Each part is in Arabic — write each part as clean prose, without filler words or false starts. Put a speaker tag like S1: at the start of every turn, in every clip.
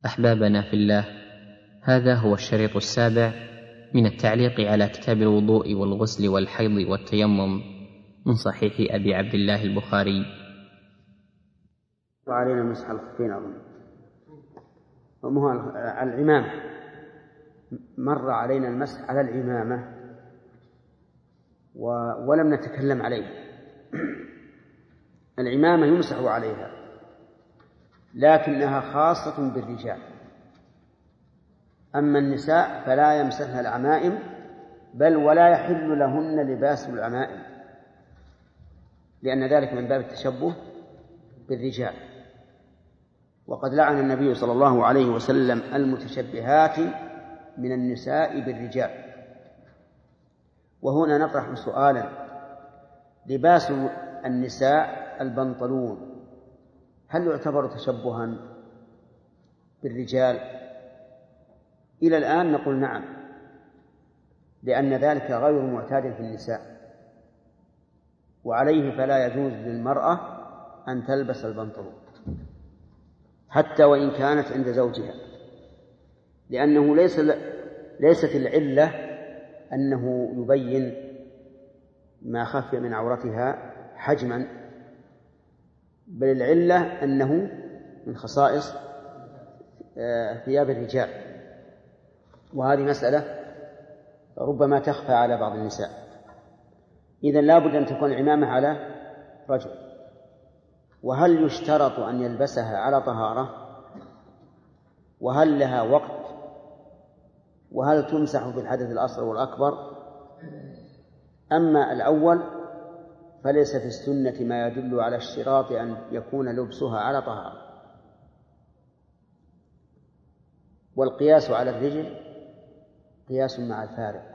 S1: أحبابنا في الله، هذا هو الشريط السابع من التعليق على كتاب الوضوء والغسل والحيض والتيمم من صحيح أبي عبد الله البخاري.
S2: وعلينا مسح الخفين أظن العمامة، مر علينا المسح على العمامة ولم نتكلم عليه. العمامة يمسح عليها لكنها خاصة بالرجال، أما النساء فلا يمسحن العمائم، بل ولا يحل لهن لباس العمائم، لأن ذلك من باب التشبه بالرجال. وقد لعن النبي صلى الله عليه وسلم المتشبهات من النساء بالرجال. وهنا نطرح سؤالا: لباس النساء البنطلون هل يعتبر تشبها بالرجال؟ إلى الآن نقول نعم، لأن ذلك غير معتاد في النساء، وعليه فلا يجوز للمرأة أن تلبس البنطلون حتى وإن كانت عند زوجها، لأنه ليست العلة أنه يبين ما خفي من عورتها حجما، بل العلة أنه من خصائص ثياب الرجال، وهذه مسألة ربما تخفى على بعض النساء. إذن لا بد أن تكون العمامة على رجل. وهل يشترط أن يلبسها على طهارة؟ وهل لها وقت؟ وهل تمسح بالحدث الأصغر والأكبر؟ أما الأول فليس في السنة ما يدل على اشتراط أن يكون لبسها على طهارة. والقياس على الرجل قياس مع الفارق،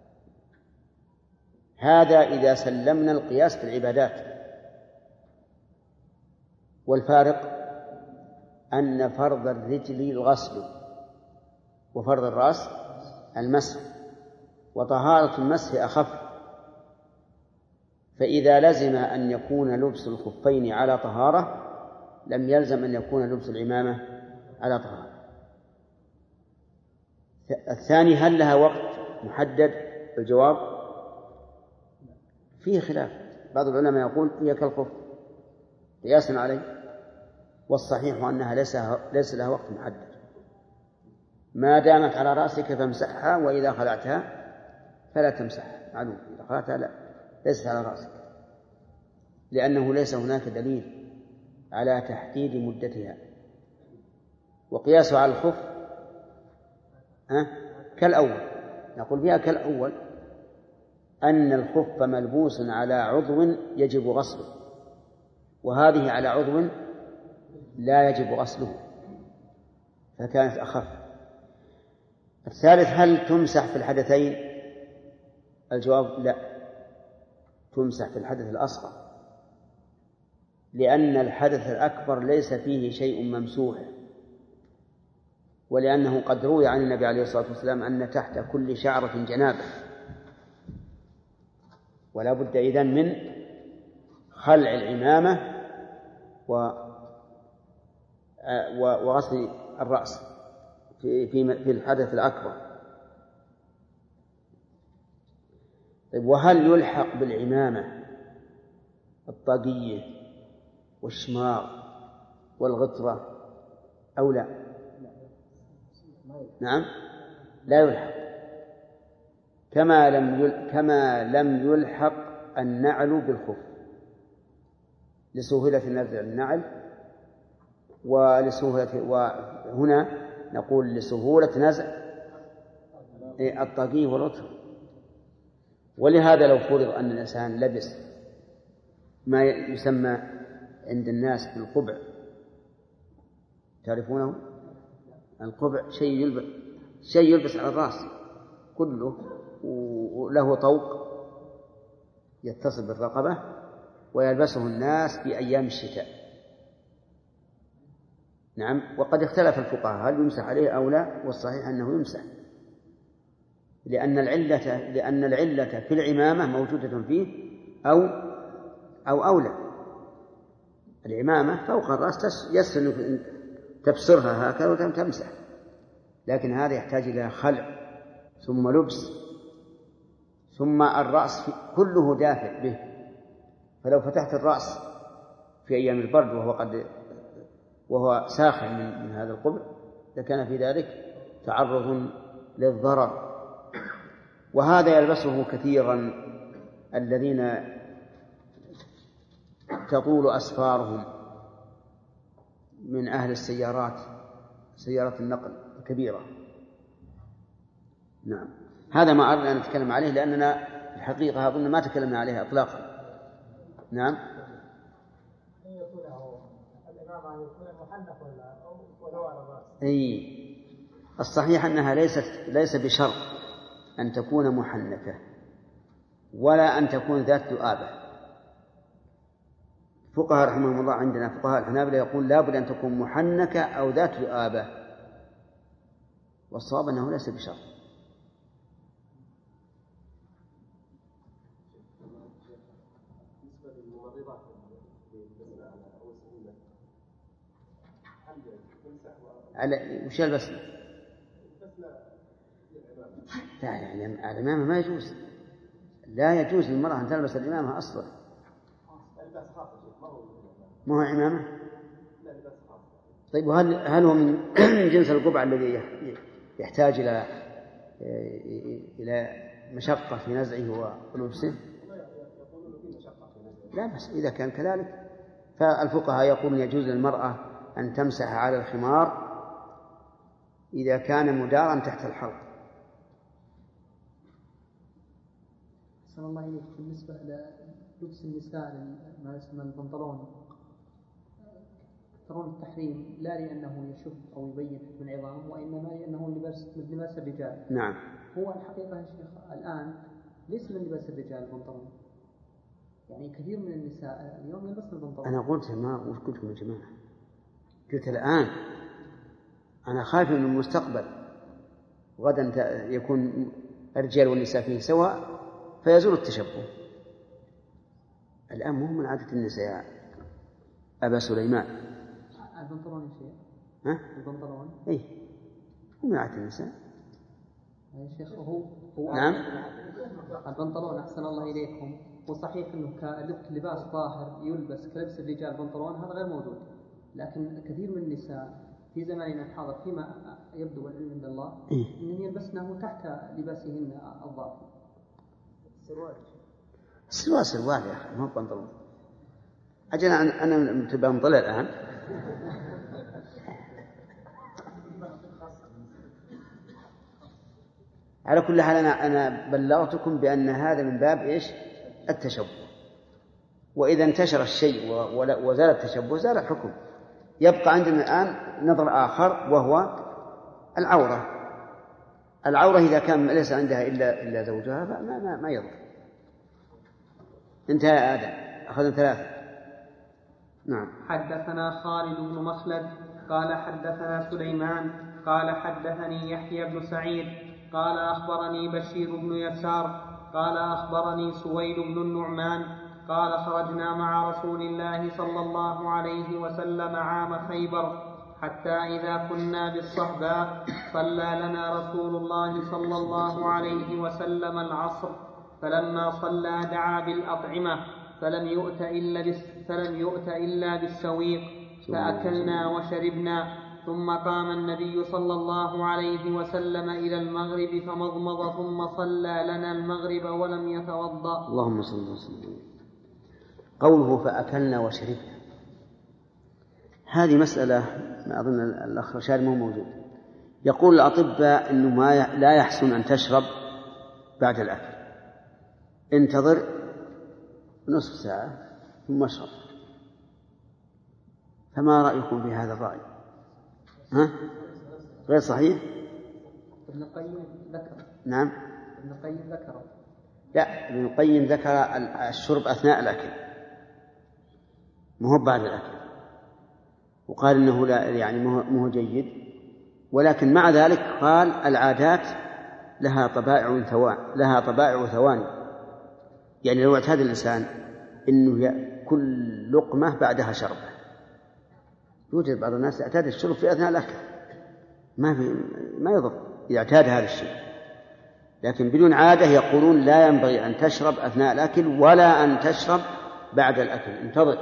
S2: هذا إذا سلمنا القياس في العبادات. والفارق أن فرض الرجل الغسل وفرض الرأس المسح، وطهارة المسح أخف. فإذا لزم أن يكون لبس الخفين على طهارة لم يلزم أن يكون لبس العمامة على طهارة. الثاني: هل لها وقت محدد؟ الجواب فيه خلاف. بعض العلماء يقول هي كالخف قياسا عليه، والصحيح أنها ليس لها وقت محدد، ما دامت على رأسك فامسحها، وإذا خلعتها فلا تمسحها. معلوم إذا خلعتها لا، ليست على رأسك، لأنه ليس هناك دليل على تحديد مدتها. وقياسه على الخف كالأول، نقول فيها كالأول، أن الخف ملبوس على عضو يجب غسله، وهذه على عضو لا يجب غسله، فكانت أخف. الثالث: هل تمسح في الحدثين؟ الجواب لا، تمسح في الحدث الأصغر، لأن الحدث الأكبر ليس فيه شيء ممسوح، ولأنه قد روي عن النبي عليه الصلاة والسلام أن تحت كل شعرة جنابة، ولا بد إذن من خلع العمامة وغسل الرأس في الحدث الأكبر. طيب، وهل يلحق بالعمامة الطاقية والشماغ والغطرة أو لا؟ نعم، لا يلحق، كما لم يلحق النعل بالخف لسهولة نزع النعل وهنا نقول لسهولة نزع الطاقية والغطرة. ولهذا لو فرض أن الإنسان لبس ما يسمى عند الناس بالقبع، تعرفونه؟ القبع شيء يلبس على الرأس كله، وله طوق يتصل بالرقبة، ويلبسه الناس في أيام الشتاء. نعم، وقد اختلف الفقهاء هل يمسح عليه أو لا، والصحيح أنه يمسح، لأن العلة في العمامة موجودة فيه أو أولى. العمامة فوق الرأس يسن تبصرها هكذا وتمسح، لكن هذا يحتاج إلى خلع ثم لبس، ثم الرأس كله دافئ به، فلو فتحت الرأس في أيام البرد وهو ساخن من هذا القبل لكان في ذلك تعرض للضرر. وهذا يلبسه كثيرا الذين تطول أسفارهم من أهل السيارات، سيارات النقل الكبيرة. نعم، هذا ما أردنا أن نتكلم عليه لأننا الحقيقة أظن ما تكلمنا عليه إطلاقا. نعم. أي الصحيح أنها ليس بشرط أن تكون محنكة ولا أن تكون ذات ذؤابة. فقهاء رحمهم الله عندنا فقهاء الحنابلة يقول لا بد أن تكون محنكة أو ذات ذؤابة، والصواب أنه ليس بشرط. وش يلبس؟ لا يعني العمامة ما يجوز، لا يجوز للمرأة أن تلبس العمامة أصلا. ما هو عمامة؟ طيب هل هو من جنس القبعة الذي يحتاج إلى مشقة في نزعه ولبسه؟ لا، بس إذا كان كذلك فالفقهاء يقولون يجوز للمرأة أن تمسح على الخمار إذا كان مدارا تحت الحلق.
S3: أحسن الله إليك. بالنسبة للبس النساء ما يسمى البنطلون، ترون التحريم لا لأنه يشف أو يبين حجم العظام، وإنما لأنه لباس الرجال.
S2: نعم.
S3: هو الحقيقة يا شيخ الآن ليس من لباس الرجال البنطلون، يعني كثير من النساء اليوم يلبسن البنطلون.
S2: أنا قلت ما وش قلتكم يا جماعة؟ قلت الآن أنا خايف من المستقبل، غدا يكون الرجال والنساء فيه سواء فيزول التشبه. الآن مو من عادة النساء أبا سليمان.
S3: البنطلون يا شيخ؟
S2: ها؟
S3: البنطلون؟
S2: إيه، مو من عادة النساء
S3: يا شيخ. هو
S2: نعم.
S3: البنطلون أحسن الله إليكم وصحيح أنه كلباس ظاهر يلبس كلبس الرجال بنطلون، هذا غير موجود، لكن كثير من النساء في زماننا الحاضر فيما يبدو العلم عند الله أنهم يلبسنه تحت لباسهن الظاهر.
S2: سروال يا أخي، ما هو بنطلون. أجل أنا تبقى مطلع الآن. على كل حال أنا بلغتكم بأن هذا من باب إيش؟ التشبه. وإذا انتشر الشيء وزال التشبه زال الحكم. يبقى عندنا الآن نظر آخر وهو العورة إذا كان ليس عندها إلا زوجها فما يضر. انتهى آدم، أخذنا 3. نعم.
S4: حدثنا خالد بن مخلد قال حدثنا سليمان قال حدثني يحيى بن سعيد قال أخبرني بشير بن يسار قال أخبرني سويد بن النعمان قال خرجنا مع رسول الله صلى الله عليه وسلم عام خيبر حتى إذا كنا بالصهباء صلى لنا رسول الله صلى الله عليه وسلم العصر، فلما صلى دعا بالأطعمة فلم يؤت إلا بالسويق، فأكلنا وشربنا. ثم قام النبي صلى الله عليه وسلم إلى المغرب فمضمض ثم صلى لنا المغرب ولم يتوضأ.
S2: اللهم صل وسلم. قوله فأكلنا وشربنا هذه مسألة ما أظن الأخ رشاد مو موجود. يقول الأطباء إنه لا يحسن أن تشرب بعد الأكل، انتظر نصف ساعة ثم اشرب. فما رأيكم في هذا الرأي؟ غير صحيح؟
S3: ابن القيم ذكر.
S2: نعم.
S3: ابن القيم ذكر.
S2: لا، ابن القيم ذكر الشرب أثناء الأكل مو بعد الأكل، وقال إنه لا يعني مو جيد، ولكن مع ذلك قال العادات لها طبائع ثواني. يعني لو اعتاد الإنسان إنه يأكل لقمة بعدها شربة يوجد بعض الناس يعتاد الشرب في أثناء الأكل، ما يضر إذا اعتاد هذا الشيء، لكن بدون عادة يقولون لا ينبغي أن تشرب أثناء الأكل ولا أن تشرب بعد الأكل، انتظر.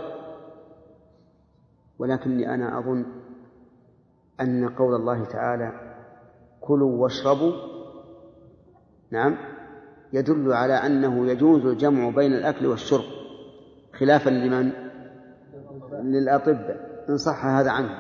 S2: ولكني أنا أظن أن قول الله تعالى كلوا واشربوا نعم يدل على أنه يجوز الجمع بين الأكل والشرب، خلافا لمن؟ للأطباء إن صح هذا عنه.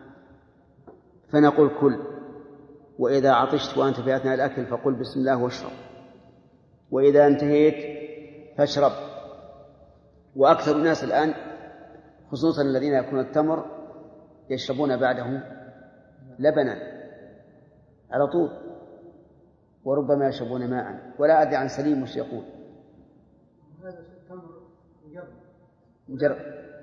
S2: فنقول كل، وإذا عطشت وأنت في أثناء الأكل فقل بسم الله واشرب، وإذا انتهيت فاشرب. وأكثر الناس الآن خصوصا الذين يأكلون التمر يشربون بعده لبنا على طول، وربما يشربون ماء، ولا أدري عن سليم وش يقول.
S5: هذا التمر
S2: مجرد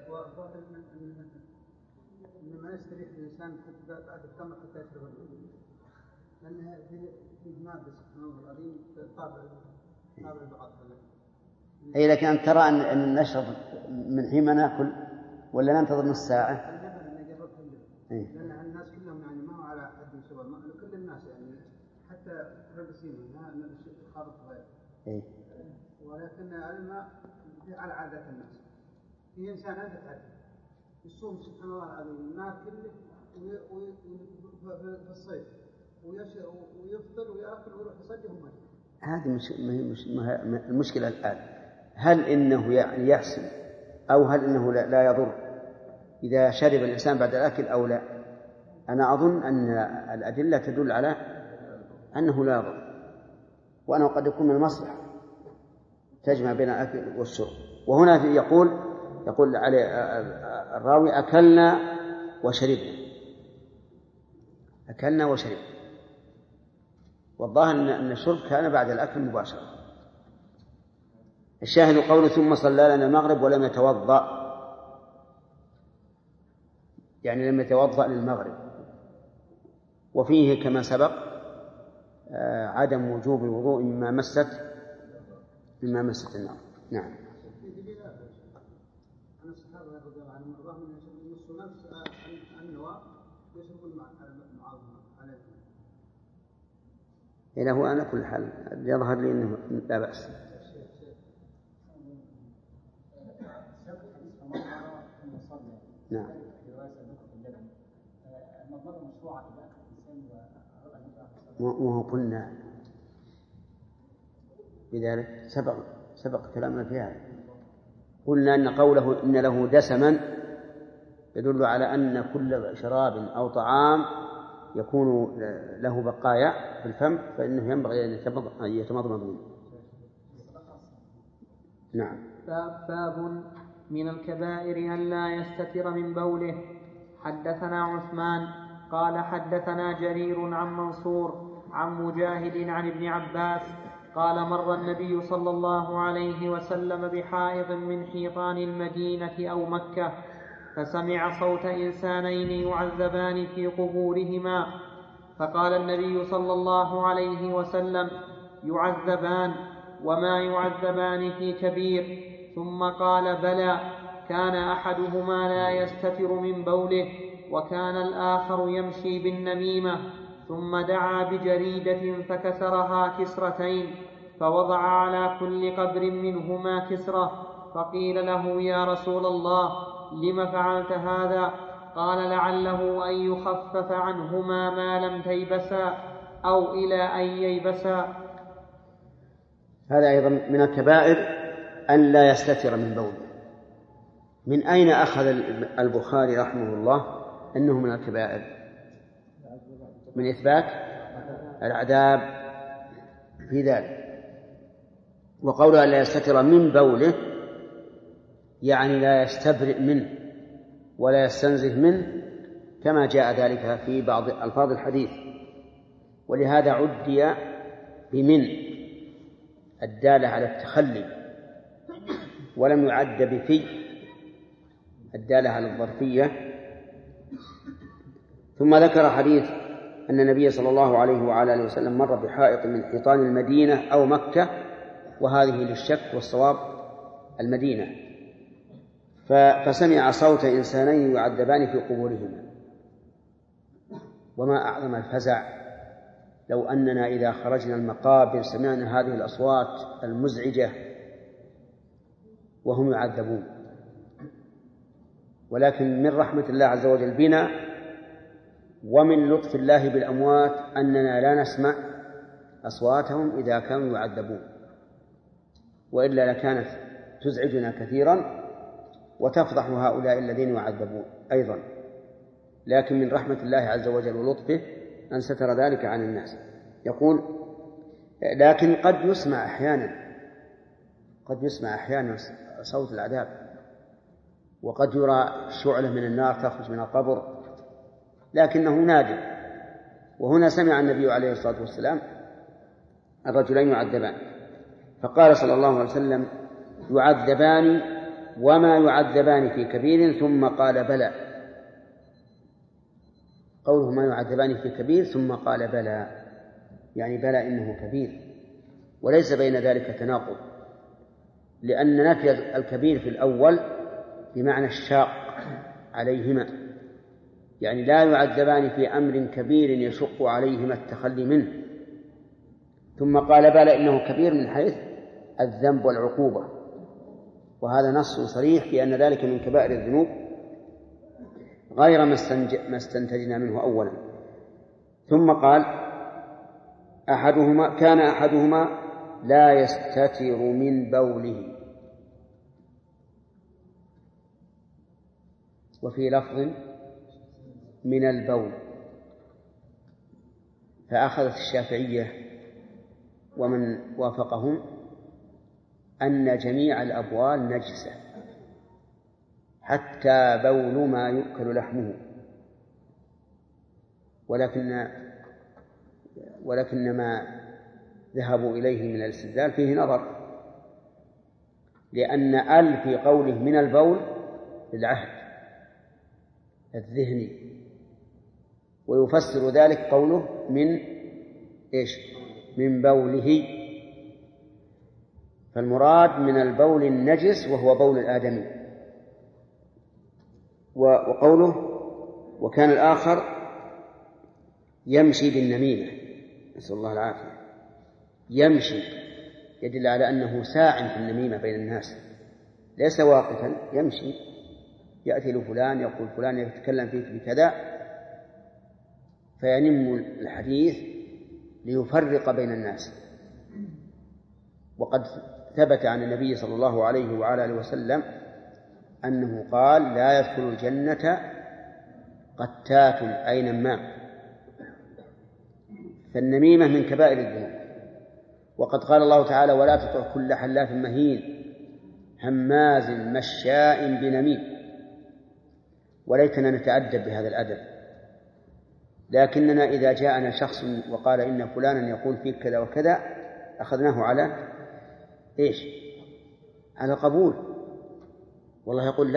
S5: ما يستريح الإنسان بعد التمر حتى يشرب الماء، لأنها في مادة سبحانه العظيم طابع البعض.
S2: أي لكن أن ترى أن نشرب من حين ما نأكل ولا ننتظر نص ساعة؟
S5: اللبن أنا جربت اللبن، لأن الناس كلهم يعني ما هو على حد من شرب الماء، كل الناس يعني حتى الرئيسين ما خالط غير. ولكن الماء على عادة الناس. في إنسان عنده تعب يصوم سبحان الله العظيم الماء كله في الصيف ويفطر ويأكل ويروح يصلي هم.
S2: هذه مش المشكلة الآن. هل إنه يعني يحسن أو هل إنه لا يضر إذا شرب الإنسان بعد الأكل أو لا؟ أنا أظن أن الأدلة تدل على أنه لا يضر، وأنه قد يكون من المصلحة تجمع بين الأكل والشرب. وهنا يقول عليه الراوي أكلنا وشربنا، والظاهر أن الشرب كان بعد الأكل مباشرة. الشاهد قوله ثم صلى لنا المغرب ولم يتوضأ، يعني لم يتوضأ للمغرب. وفيه كما سبق عدم وجوب الوضوء مما مست النار. نعم. إلى هو على كل حال يظهر لي أنه لا بأس. نعم. وهو قلنا بذلك سبق كلامنا في هذا. قلنا أن قوله إن له دسما يدل على أن كل شراب أو طعام يكون له بقايا في الفم فإنه ينبغي أن يتمضمض. نعم.
S4: باب من الكبائر أن لا يستتر من بوله. حدثنا عثمان قال حدثنا جرير عن منصور عن مجاهد عن ابن عباس قال مر النبي صلى الله عليه وسلم بحائط من حيطان المدينة أو مكة فسمع صوت إنسانين يعذبان في قبورهما، فقال النبي صلى الله عليه وسلم يعذبان وما يعذبان في كبير، ثم قال بلى، كان أحدهما لا يستتر من بوله وكان الآخر يمشي بالنميمة، ثم دعا بجريدة فكسرها كسرتين فوضع على كل قبر منهما كسرة، فقيل له يا رسول الله لم فعلت هذا؟ قال لعله أن يخفف عنهما ما لم تيبسا أو إلى أن ييبسا.
S2: هذا أيضا من الكبائر أن لا يستتر من بوله. من أين أخذ البخاري رحمه الله أنه من الكبائر؟ من إثبات العذاب في ذلك. وقوله لا يستتر من بوله يعني لا يستبرئ منه ولا يستنزه منه كما جاء ذلك في بعض ألفاظ الحديث. ولهذا عدي بمن الدالة على التخلي، ولم يعد بفي الدالة على الظرفية. ثم ذكر حديث أن النبي صلى الله عليه وعلى آله وسلم مر بحائط من حيطان المدينة أو مكة، وهذه للشك والصواب المدينة. فسمع صوت إنسانين يعذبان في قبورهما. وما أعظم الفزع لو أننا إذا خرجنا المقابر سمعنا هذه الأصوات المزعجة وهم يعذبون. ولكن من رحمة الله عز وجل بنا ومن لطف الله بالأموات أننا لا نسمع أصواتهم إذا كانوا يعذبون، وإلا لكانت تزعجنا كثيرا وتفضح هؤلاء الذين يعذبون أيضا. لكن من رحمة الله عز وجل ولطفه أن ستر ذلك عن الناس. يقول لكن قد يسمع أحيانا صوت العذاب، وقد يرى شعلة من النار تخرج من القبر، لكنه نادر. وهنا سمع النبي عليه الصلاة والسلام الرجلين يعذبان، فقال صلى الله عليه وسلم يعذبان وما يعذبان في كبير، ثم قال بلى. قوله ما يعذبان في كبير ثم قال بلى، يعني بلى إنه كبير، وليس بين ذلك تناقض، لأن نفي الكبير في الأول بمعنى الشاق عليهما، يعني لا يعذبان في أمر كبير يشق عليهما التخلي منه. ثم قال بلى إنه كبير من حيث الذنب والعقوبة، وهذا نص صريح بأن ذلك من كبائر الذنوب غير ما استنتجنا منه أولا. ثم قال كان أحدهما لا يستتر من بوله، وفي لفظ من البول. فأخذت الشافعية ومن وافقهم أن جميع الأبوال نجسة حتى بول ما يؤكل لحمه، ولكن ما ذهبوا إليه من الاستدلال فيه نظر، لأن في قوله من البول للعهد الذهني، ويفسر ذلك قوله من بوله. فالمراد من البول النجس وهو بول الآدمي. وقوله وكان الآخر يمشي بالنميمة، نسأل الله العافية، يمشي يدل على أنه ساع في النميمة بين الناس، ليس واقفا، يمشي يأتي لفلان يقول فلان يتكلم فيك بكذا، فينم الحديث ليفرق بين الناس. وقد ثبت عن النبي صلى الله عليه وعلى آله وسلم أنه قال لا يدخل الجنة قتات أي نمام. فالنميمة من كبائر الذنوب. وقد قال الله تعالى ولا تطع كل حلاف مهين هماز مشاء بنميم. وليتنا نتأدب بهذا الأدب، لكننا إذا جاءنا شخص وقال إن فلانا يقول فيك كذا وكذا أخذناه على على قبول. والله يقول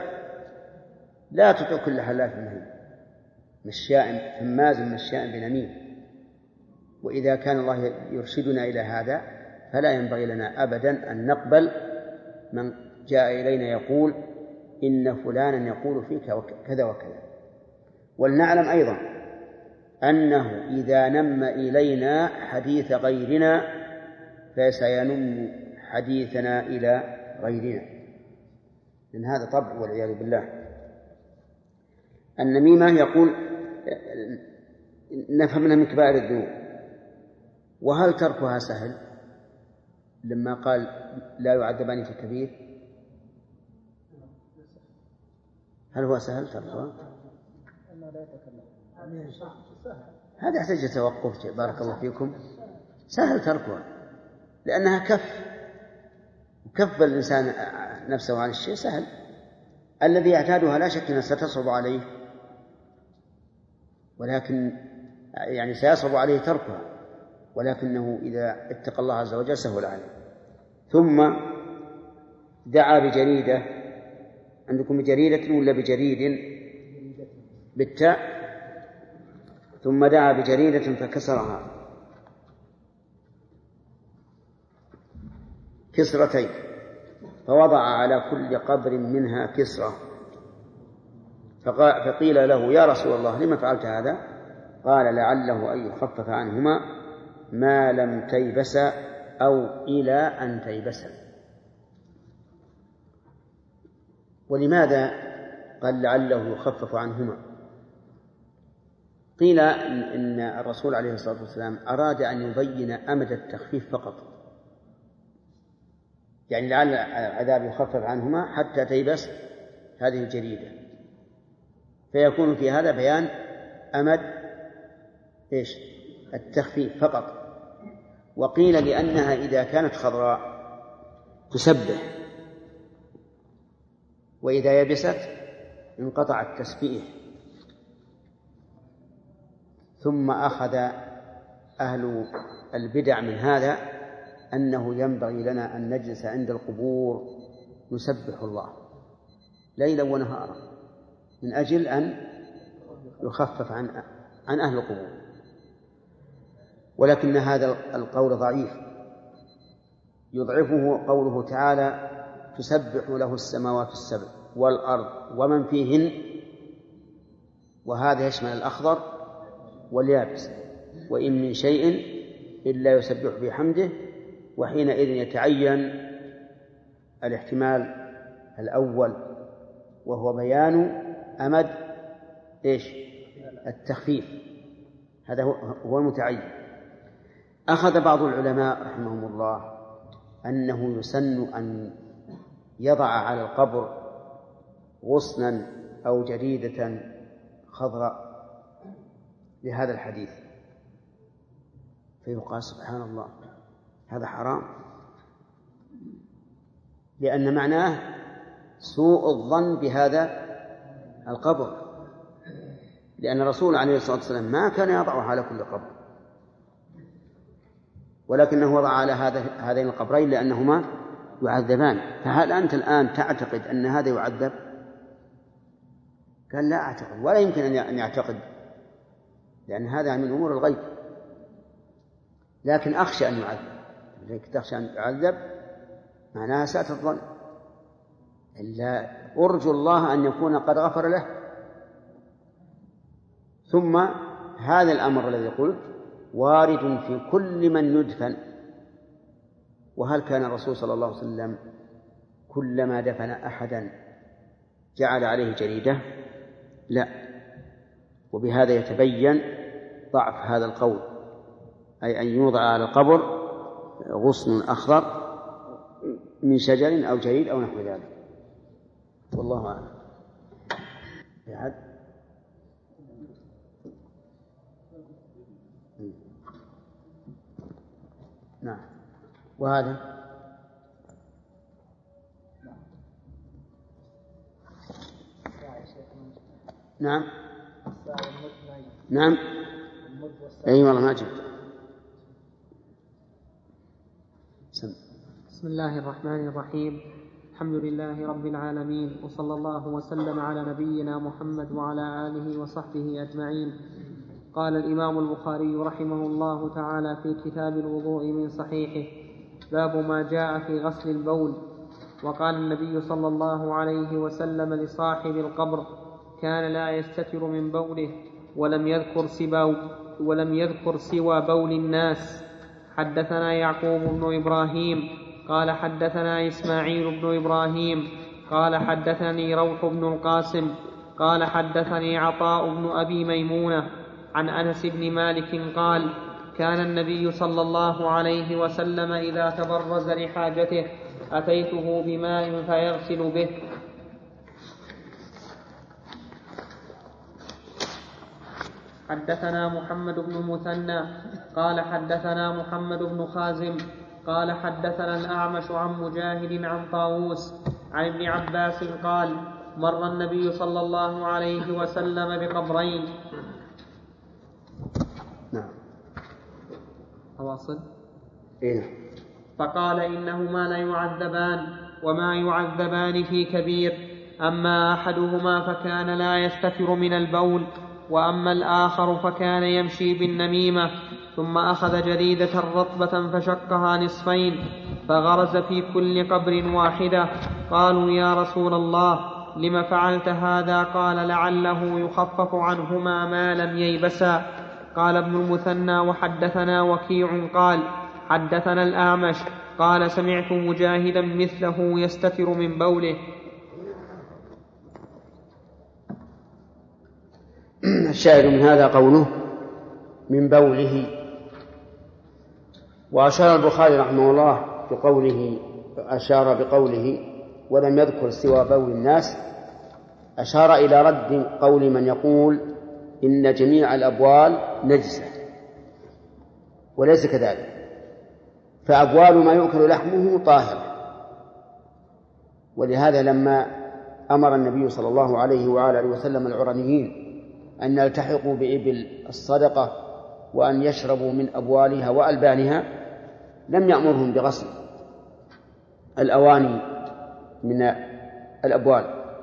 S2: لا تطع كل حلاف مهين مشاء هماز مشاء بنميم. وإذا كان الله يرشدنا إلى هذا فلا ينبغي لنا أبدا أن نقبل من جاء إلينا يقول إن فلانا يقول فيك كذا وكذا. ولنعلم أيضا أنه إذا نم إلينا حديث غيرنا فسينم حديثنا إلى غيرنا، لأن هذا طبع والعياذ بالله. النميمة يقول نفهمنا من كبائر الذنوب. وهل تركها سهل؟ لما قال لا يعذبان في كبير، هل هو سهل تركها؟ هذا يحتاج توقف. بارك الله فيكم. سهل تركها لأنها كف الإنسان نفسه عن الشيء سهل. الذي يعتادها لا شك أنها ستصعب عليه، ولكن يعني سيصعب عليه تركها، ولكنه إذا اتقى الله عز وجل سهل عليه. ثم دعا بجريدة. عندكم بجريدة ولا بجريد بالتاء؟ ثم دعا بجريدة فكسرها كسرتين فوضع على كل قبر منها كسرة، فقيل له: يا رسول الله لما فعلت هذا؟ قال: لعله أن يخفف عنهما ما لم تيبس أو إلى أن تيبس. ولماذا قال لعله يخفف عنهما؟ قيل إن الرسول عليه الصلاة والسلام أراد أن يبين أمد التخفيف فقط، يعني لعل العذاب يخفف عنهما حتى تيبس هذه الجريدة، فيكون في هذا بيان أمد التخفيف فقط. وقيل لأنها إذا كانت خضراء تسبح، وإذا يبست انقطع التسبيح. ثم أخذ أهل البدع من هذا أنه ينبغي لنا أن نجلس عند القبور نسبح الله ليلا ونهارا من أجل أن يخفف عن أهل القبور. ولكن هذا القول ضعيف، يضعفه قوله تعالى: تسبح له السماوات السبع والأرض ومن فيهن، وهذا يشمل الأخضر واليابس: وإن من شيء إلا يسبح بحمده. وحينئذ يتعين الاحتمال الأول، وهو بيان أمد التخفيف، هذا هو المتعين. أخذ بعض العلماء رحمهم الله أنه يسن أن يضع على القبر غصنا أو جريدة خضراء لهذا الحديث، فيقال: سبحان الله، هذا حرام، لأن معناه سوء الظن بهذا القبر، لأن الرسول عليه الصلاة والسلام ما كان يضعه على كل قبر، ولكنه وضع على هذين القبرين لأنهما يعذبان. فهل أنت الآن تعتقد أن هذا يعذب؟ قال: لا أعتقد، ولا يمكن أن يعتقد، لأن هذا من أمور الغيب، لكن أخشى أن يعذب. تخشى أن يعذب معناها ساءة الظن، إلا أرجو الله أن يكون قد غفر له. ثم هذا الأمر الذي قلت وارد في كل من يدفن. وهل كان الرسول صلى الله عليه وسلم كلما دفن أحدا جعل عليه جريدة؟ لا. وبهذا يتبين ضعف هذا القول، أي أن يوضع على القبر غصن أخضر من شجر أو جريد أو نحو ذلك، والله أعلم. أحد؟ نعم. وهذا نعم نعم أي والله ما جبت.
S4: بسم الله الرحمن الرحيم. الحمد لله رب العالمين، وصلى الله وسلم على نبينا محمد وعلى آله وصحبه أجمعين. قال الإمام البخاري رحمه الله تعالى في كتاب الوضوء من صحيحه: باب ما جاء في غسل البول. وقال النبي صلى الله عليه وسلم لصاحب القبر: كان لا يستتر من بوله ولم يذكر سوى بول الناس. حدثنا يعقوب بن إبراهيم قال حدثنا إسماعيل بن إبراهيم قال حدثني روح بن القاسم قال حدثني عطاء بن أبي ميمونة عن أنس بن مالك قال: كان النبي صلى الله عليه وسلم إذا تبرز لحاجته أتيته بماء فيغسل به. حدثنا محمد بن المثنى قال حدثنا محمد بن خازم قال حدثنا الأعمش عن مجاهد عن طاووس عن ابن عباس قال: مر النبي صلى الله عليه وسلم بقبرين.
S2: نعم.
S4: أواصل.
S2: إيه.
S4: فقال: إنهما ليعذبان وما يعذبان في كبير، أما أحدهما فكان لا يستتر من البول، وأما الآخر فكان يمشي بالنميمة ثم أخذ جريدة رطبة فشقها نصفين فغرز في كل قبر واحدة. قالوا يا رسول الله لم فعلت هذا؟ قال لعله يخفف عنهما ما لم ييبسا. قال ابن المثنى وحدثنا وكيع قال حدثنا الأعمش قال سمعت مجاهدا مثله يستتر من بوله.
S2: الشاهد من هذا قوله من بوله. وأشار البخاري رحمه الله بقوله ولم يذكر سوى بول الناس، أشار إلى رد قول من يقول إن جميع الأبوال نجسة، وليس كذلك، فأبوال ما يؤكل لحمه طاهرة. ولهذا لما أمر النبي صلى الله عليه وآله وسلم العرنيين أن يلتحقوا بإبل الصدقة وأن يشربوا من أبوالها وألبانها لم يأمرهم بغسل الأواني من الأبوال.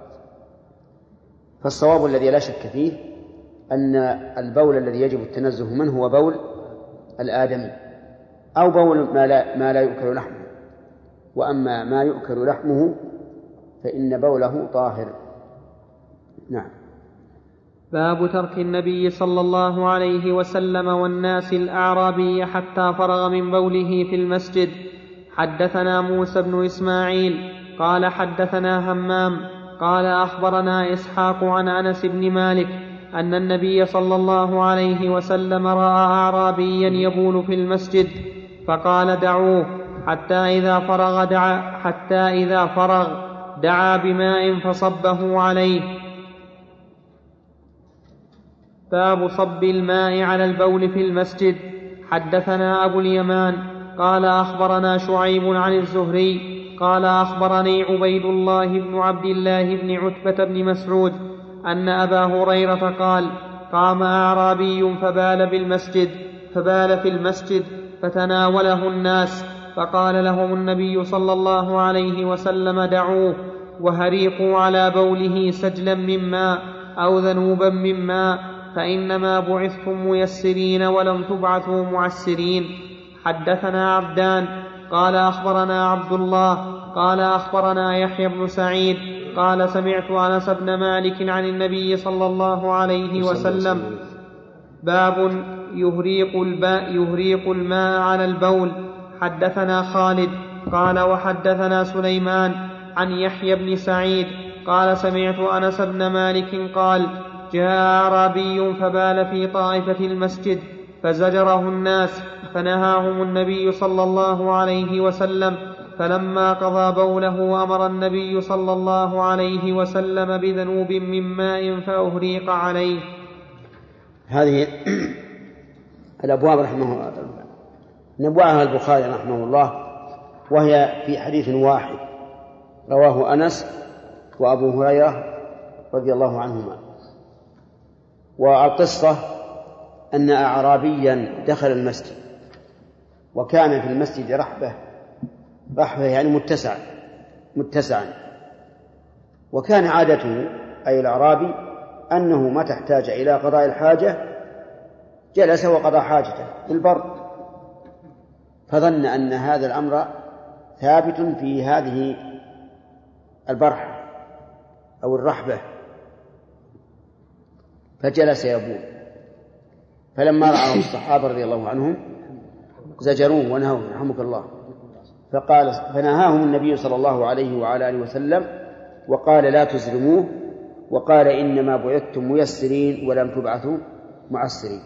S2: فالصواب الذي لا شك فيه أن البول الذي يجب التنزه منه هو بول الآدمي أو بول ما لا يؤكل لحمه، وأما ما يؤكل لحمه فإن بوله طاهر. نعم.
S4: باب ترك النبي صلى الله عليه وسلم والناس الأعرابي حتى فرغ من بوله في المسجد. حدثنا موسى بن إسماعيل قال حدثنا همام قال أخبرنا إسحاق عن أنس بن مالك أن النبي صلى الله عليه وسلم رأى أعرابيا يبول في المسجد فقال دعوه حتى إذا فرغ دعا بماء فصبه عليه. باب صب الماء على البول في المسجد. حدثنا أبو اليمان قال أخبرنا شعيب عن الزهري قال أخبرني عبيد الله بن عبد الله بن عتبة بن مسعود أن أبا هريرة قال قام أعرابي فبال في المسجد فتناوله الناس فقال لهم النبي صلى الله عليه وسلم دعوه وهريقوا على بوله سجلا من ماء أو ذنوبا من ماء فإنما بعثتم ميسرين ولم تبعثوا معسرين. حدثنا عبدان قال أخبرنا عبد الله قال أخبرنا يحيى بن سعيد قال سمعت أنس بن مالك عن النبي صلى الله عليه وسلم. باب يهريق الماء على البول. حدثنا خالد قال وحدثنا سليمان عن يحيى بن سعيد قال سمعت أنس بن مالك قال جاء أعرابي فبال في طائفة المسجد فزجره الناس فنهاهم النبي صلى الله عليه وسلم، فلما قضى بوله أمر النبي صلى الله عليه وسلم بذنوب من ماء فأهريق عليه.
S2: هذه الأبواب نبوعها البخاري رحمه الله، وهي في حديث واحد رواه أنس وأبو هريرة رضي الله عنهما. والقصة أن أعرابيا دخل المسجد وكان في المسجد رحبة يعني متسعا، وكان عادته أي الأعرابي أنه ما تحتاج إلى قضاء الحاجة جلس وقضى حاجته في البر، فظن أن هذا الأمر ثابت في هذه البرحة أو الرحبة فجلس يبول. فلما رأى الصحابة رضي الله عنهم زجروه ونهوه رحمك الله، فنهاهم النبي صلى الله عليه وعلى آله وسلم وقال لا تزرموه، وقال إنما بعثتم ميسرين ولم تبعثوا معسرين.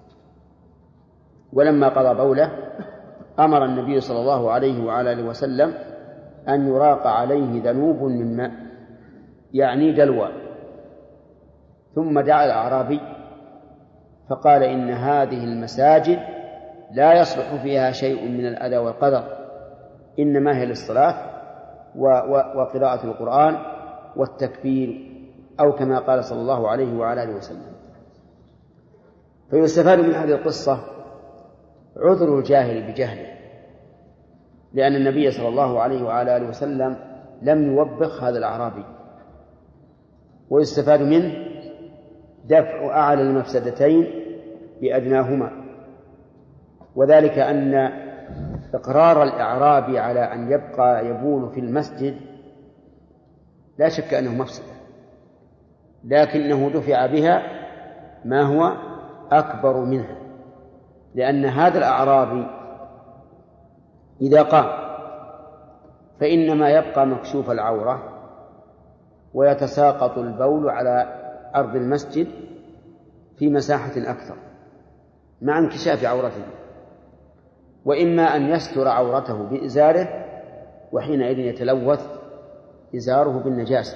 S2: ولما قضى بوله أمر النبي صلى الله عليه وعلى آله وسلم أن يراق عليه ذنوب من ماء يعني دلوى، ثم دعا الأعرابي فقال إن هذه المساجد لا يصلح فيها شيء من الأذى والقدر، إنما هي للصلاة وقراءة القرآن والتكبير، أو كما قال صلى الله عليه وعلى آله وسلم. فيستفاد من هذه القصة عذر الجاهل بجهله، لأن النبي صلى الله عليه وعلى آله وسلم لم يوبخ هذا الأعرابي. ويستفاد منه دفع أعلى المفسدتين بأدناهما، وذلك أن إقرار الأعرابي على أن يبقى يبول في المسجد لا شك أنه مفسدة، لكنه دفع بها ما هو أكبر منها، لأن هذا الأعرابي إذا قام فإنما يبقى مكشوف العورة ويتساقط البول على أرض المسجد في مساحة أكثر مع انكشاف عورته، وإما أن يستر عورته بإزاره وحينئذ يتلوث إزاره بالنجاسة،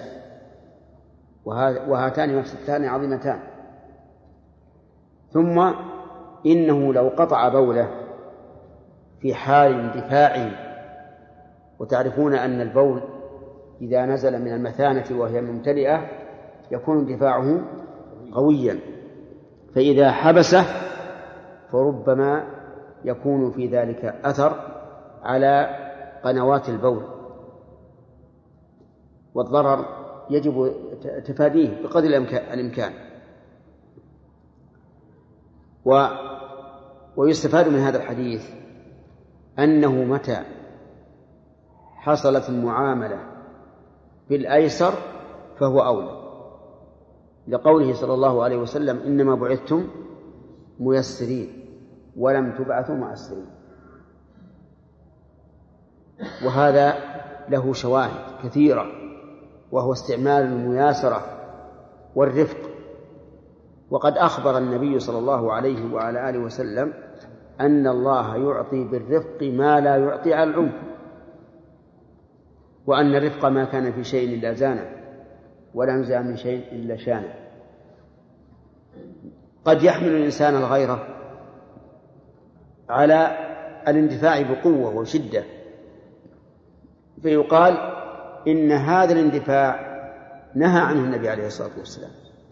S2: وهاتان مفسدتان عظيمتان. ثم إنه لو قطع بوله في حال اندفاعه، وتعرفون أن البول إذا نزل من المثانة وهي ممتلئة يكون اندفاعه قويا، فإذا حبسه فربما يكون في ذلك أثر على قنوات البول، والضرر يجب تفاديه بقدر الإمكان. ويستفاد من هذا الحديث أنه متى حصلت المعاملة بالأيسر فهو أولى، لقوله صلى الله عليه وسلم: إنما بعثتم ميسرين ولم تبعثوا معسرين. وهذا له شواهد كثيرة، وهو استعمال المياسرة والرفق. وقد أخبر النبي صلى الله عليه وعلى آله وسلم أن الله يعطي بالرفق ما لا يعطي على العنف، وأن الرفق ما كان في شيء إلا زانه ولا نزع من شيء إلا شانه. قد يحمل الإنسان الغيرة على الاندفاع بقوة وشدة، فيقال إن هذا الاندفاع نهى عنه النبي عليه الصلاة والسلام.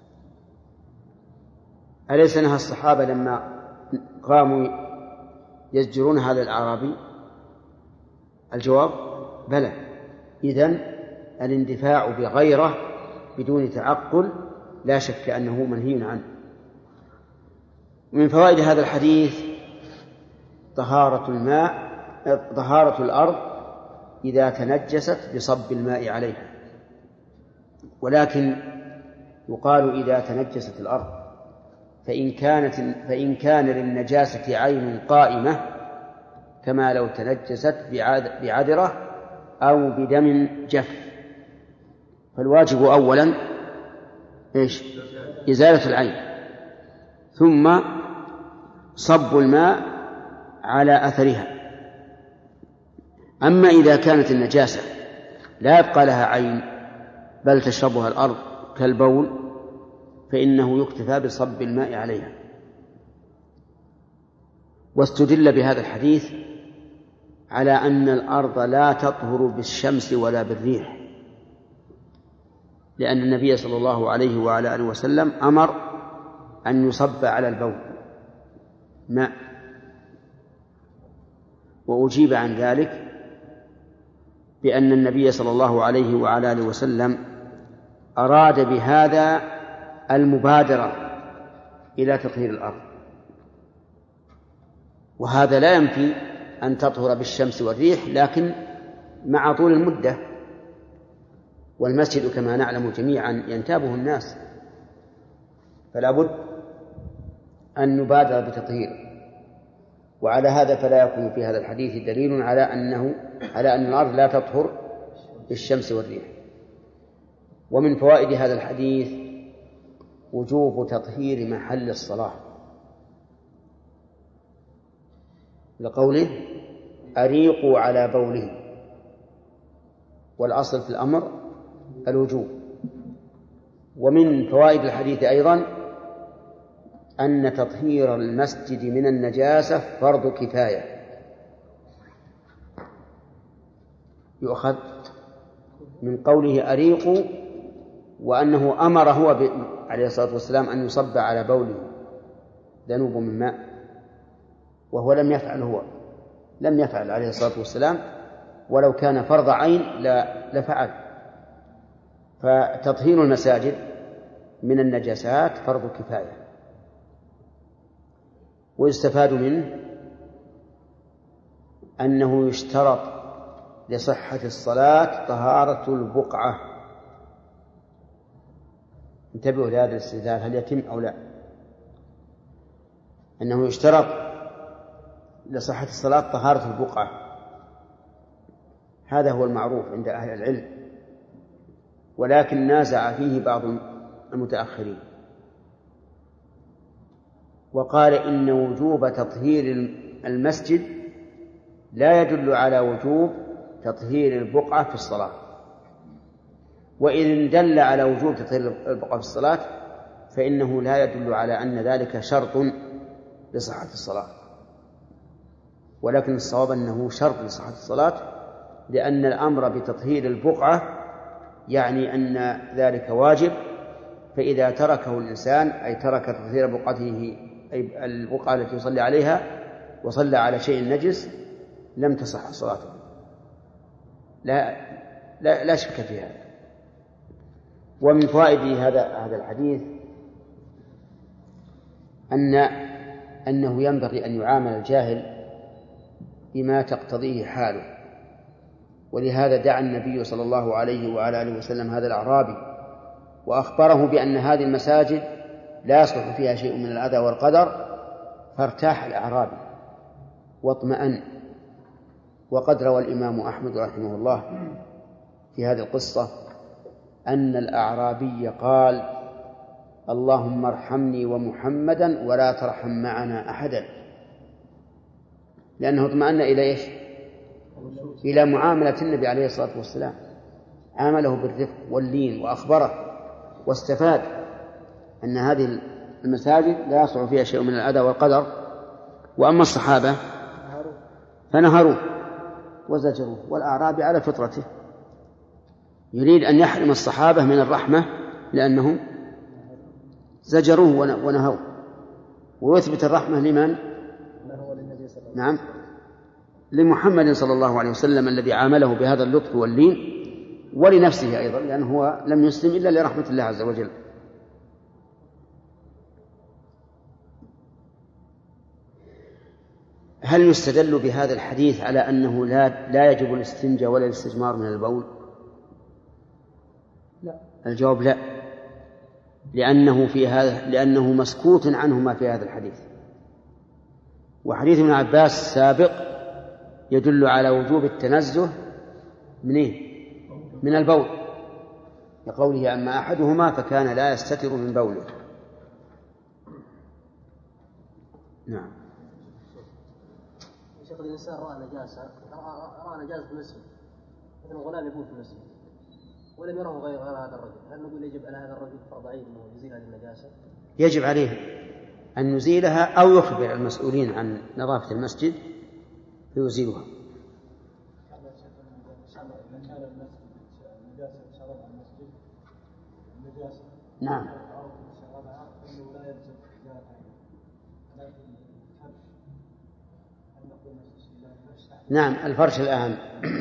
S2: أليس نهى الصحابة لما قاموا يزجرون هذا الأعرابي؟ الجواب: بلى. إذن الاندفاع بغيره بدون تعقل لا شك أنه منهي عنه. من فوائد هذا الحديث طهارة الأرض إذا تنجست بصب الماء عليها، ولكن يقال إذا تنجست الأرض، فإن كان للنجاسة عين قائمة كما لو تنجست بعذرة أو بدم جف، فالواجب أولا إزالة العين، ثم صب الماء على أثرها. أما إذا كانت النجاسة لا يبقى لها عين بل تشربها الأرض كالبول فإنه يكتفى بصب الماء عليها. واستدل بهذا الحديث على أن الأرض لا تطهر بالشمس ولا بالريح، لأن النبي صلى الله عليه وعلى آله وسلم أمر أن يصب على البول ماء، وأجيب عن ذلك بأن النبي صلى الله عليه وعلى آله وسلم أراد بهذا المبادرة إلى تطهير الأرض، وهذا لا ينفي أن تطهر بالشمس والريح، لكن مع طول المدة، والمسجد كما نعلم جميعا ينتابه الناس، فلا بد أن نبادر بتطهيره. وعلى هذا فلا يكون في هذا الحديث دليل على أن الأرض لا تطهر بالشمس والريح. ومن فوائد هذا الحديث وجوب تطهير محل الصلاة، لقوله: أريقوا على بوله، والأصل في الأمر الوجوب. ومن فوائد الحديث أيضا أن تطهير المسجد من النجاسة فرض كفاية، يؤخذ من قوله أريقوا، وأنه أمر هو عليه الصلاة والسلام أن يصب على بوله ذنوب من ماء، وهو لم يفعل عليه الصلاة والسلام، ولو كان فرض عين لفعل. فتطهير المساجد من النجاسات فرض كفاية. ويستفاد منه أنه يشترط لصحة الصلاة طهارة البقعة. انتبهوا لهذا الاستدلال، هل يتم أو لا؟ أنه يشترط لصحة الصلاة طهارة البقعة، هذا هو المعروف عند أهل العلم، ولكن نازع فيه بعض المتأخرين وقال إن وجوب تطهير المسجد لا يدل على وجوب تطهير البقعة في الصلاة، وإن دل على وجوب تطهير البقعة في الصلاة فإنه لا يدل على أن ذلك شرط لصحة الصلاة، ولكن الصواب أنه شرط لصحة الصلاة، لأن الأمر بتطهير البقعة يعني أن ذلك واجب، فإذا تركه الإنسان أي ترك تطهير بقعته أي البقعة التي يصلي عليها وصلى على شيء نجس لم تصح صلاته، لا شك في هذا. ومن فوائد هذا الحديث أنه ينبغي أن يعامل الجاهل بما تقتضيه حاله، ولهذا دعا النبي صلى الله عليه وعلى آله وسلم هذا الأعرابي وأخبره بأن هذه المساجد لا يصلح فيها شيء من الأذى والقدر، فارتاح الأعرابي واطمأن. وقد روى الإمام أحمد رحمه الله في هذه القصة أن الأعرابي قال: اللهم ارحمني ومحمدا ولا ترحم معنا أحدا، لأنه اطمأن إلى إيش؟ إلى معاملة النبي عليه الصلاة والسلام، عامله بالرفق واللين وأخبره، واستفاد أن هذه المساجد لا يصلح فيها شيء من الأذى والقدر. وأما الصحابة فنهروه وزجروه، والأعرابي على فطرته يريد أن يحرم الصحابة من الرحمة لأنهم زجروه ونهوه، ويثبت الرحمة لمن؟ نعم، لمحمد صلى الله عليه وسلم الذي عامله بهذا اللطف واللين، ولنفسه أيضا لأنه هو لم يسلم إلا لرحمة الله عز وجل. هل يستدل بهذا الحديث على أنه لا يجب الاستنجاء ولا الاستجمار من البول؟
S3: لا.
S2: الجواب لا، لأنه مسكوت عنهما في هذا الحديث. وحديث ابن عباس سابق يدل على وجوب التنزه من البول، لقوله: أما أحدهما فكان لا يستتر من بوله. نعم.
S6: شيخ، الإنسان رأى نجاسة في المسجد، مثل غلام يبول في المسجد ولم يره غير هذا الرجل، هل نقول يجب على هذا الرجل فرض عين أنه يزيل هذه النجاسة؟
S2: يجب عليه أن يزيلها أو يخبر المسؤولين عن نظافة المسجد فيزيلها. نعم. نعم، الفرش الآن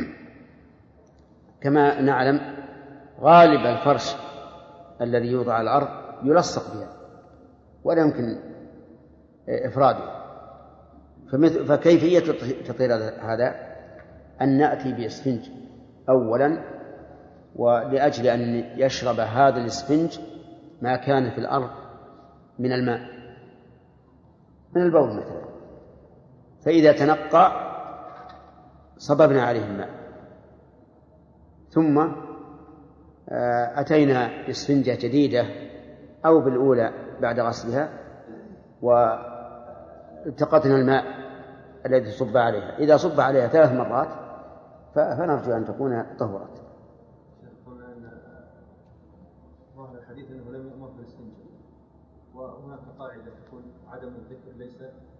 S2: كما نعلم غالب الفرش الذي يوضع على الأرض يلصق بها ولا يمكن إفراده، فكيفية تطهير هذا أن نأتي بإسفنج أولا، ولأجل أن يشرب هذا الإسفنج ما كان في الأرض من الماء من البول مثلا، فإذا تنقى صببنا عليه الماء، ثم أتينا بإسفنجة جديدة أو بالأولى بعد غسلها والتقطنا الماء الذي صب عليها، إذا صب عليها 3 مرات فنرجو أن تكون طهرت.
S7: ظاهر الحديث أنه لم يؤمر بالاستنجاء، وهناك قاعدة تقول عدم الذكر ليس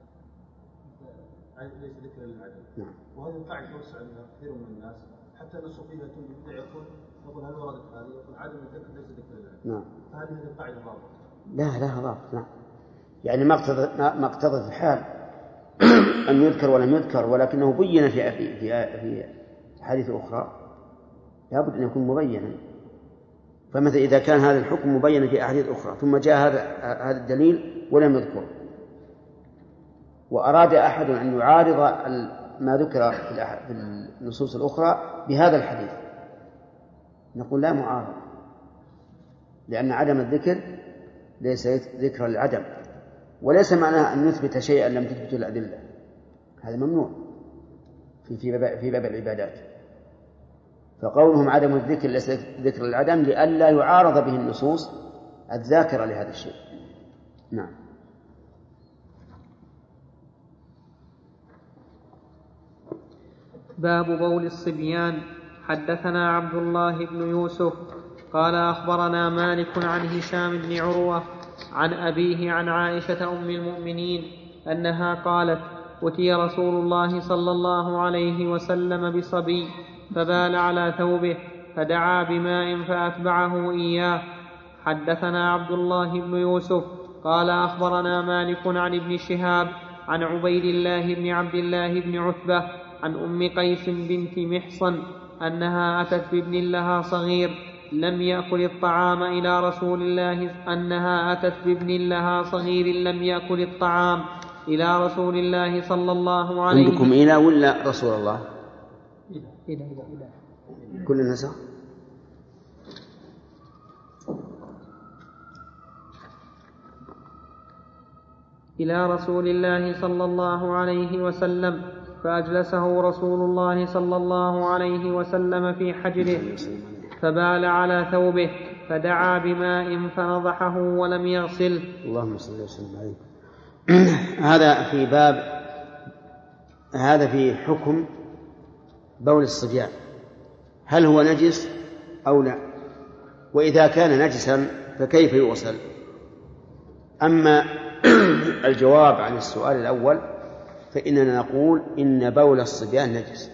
S7: ذكر للعدم.
S2: نعم.
S7: وهذه القاعدة توسع بها كثير من الناس، حتى أن الصوفية يقول هل وردت هذه؟ يقول عدم الذكر ليس ذكر للعدم.
S2: نعم.
S7: فهذه القاعدة ضابطة؟
S2: لا ضابط. نعم، يعني ما اقتضت الحال أن يذكر ولم يذكر، ولكنه بين في حديث أخرى لابد أن يكون مبينا. فمثل إذا كان هذا الحكم مبينا في أحاديث أخرى ثم جاء هذا الدليل ولم يذكر، وأراد أحد أن يعارض ما ذكر في النصوص الأخرى بهذا الحديث نقول لا معارضة، لأن عدم الذكر ليس ذكر العدم، وليس معناه أن نثبت شيئا لم تثبته الأدلة، هذا ممنوع في باب العبادات. فقولهم عدم الذكر ليس ذكر العدم لئلا يعارض به النصوص الذاكرة لهذا الشيء. نعم.
S4: باب بول الصبيان. حدثنا عبد الله بن يوسف قال أخبرنا مالك عن هشام بن عروة عن أبيه عن عائشة أم المؤمنين أنها قالت: أتي رسول الله صلى الله عليه وسلم بصبي فبال على ثوبه فدعا بماء فأتبعه إياه. حدثنا عبد الله بن يوسف قال أخبرنا مالك عن ابن شهاب عن عبيد الله بن عبد الله بن عتبة عن أم قيس بنت محصن أنها أتت بابن لها صغير لم يأكل الطعام إلى رسول الله إلى رسول الله صلى الله عليه وسلم.
S2: عندكم إلى ولا رسول الله؟
S4: إلى
S2: كل النساء.
S4: إلى رسول الله صلى الله عليه وسلم فأجلسه رسول الله صلى الله عليه وسلم في حجره فبال على ثوبه فدعا بماء فنضحه ولم يغسله.
S2: اللهم صل وسلم عليه. هذا في حكم بول الصبيان، هل هو نجس أو لا؟ وإذا كان نجسا فكيف يغسل؟ أما الجواب عن السؤال الأول فإننا نقول إن بول الصبيان نجس،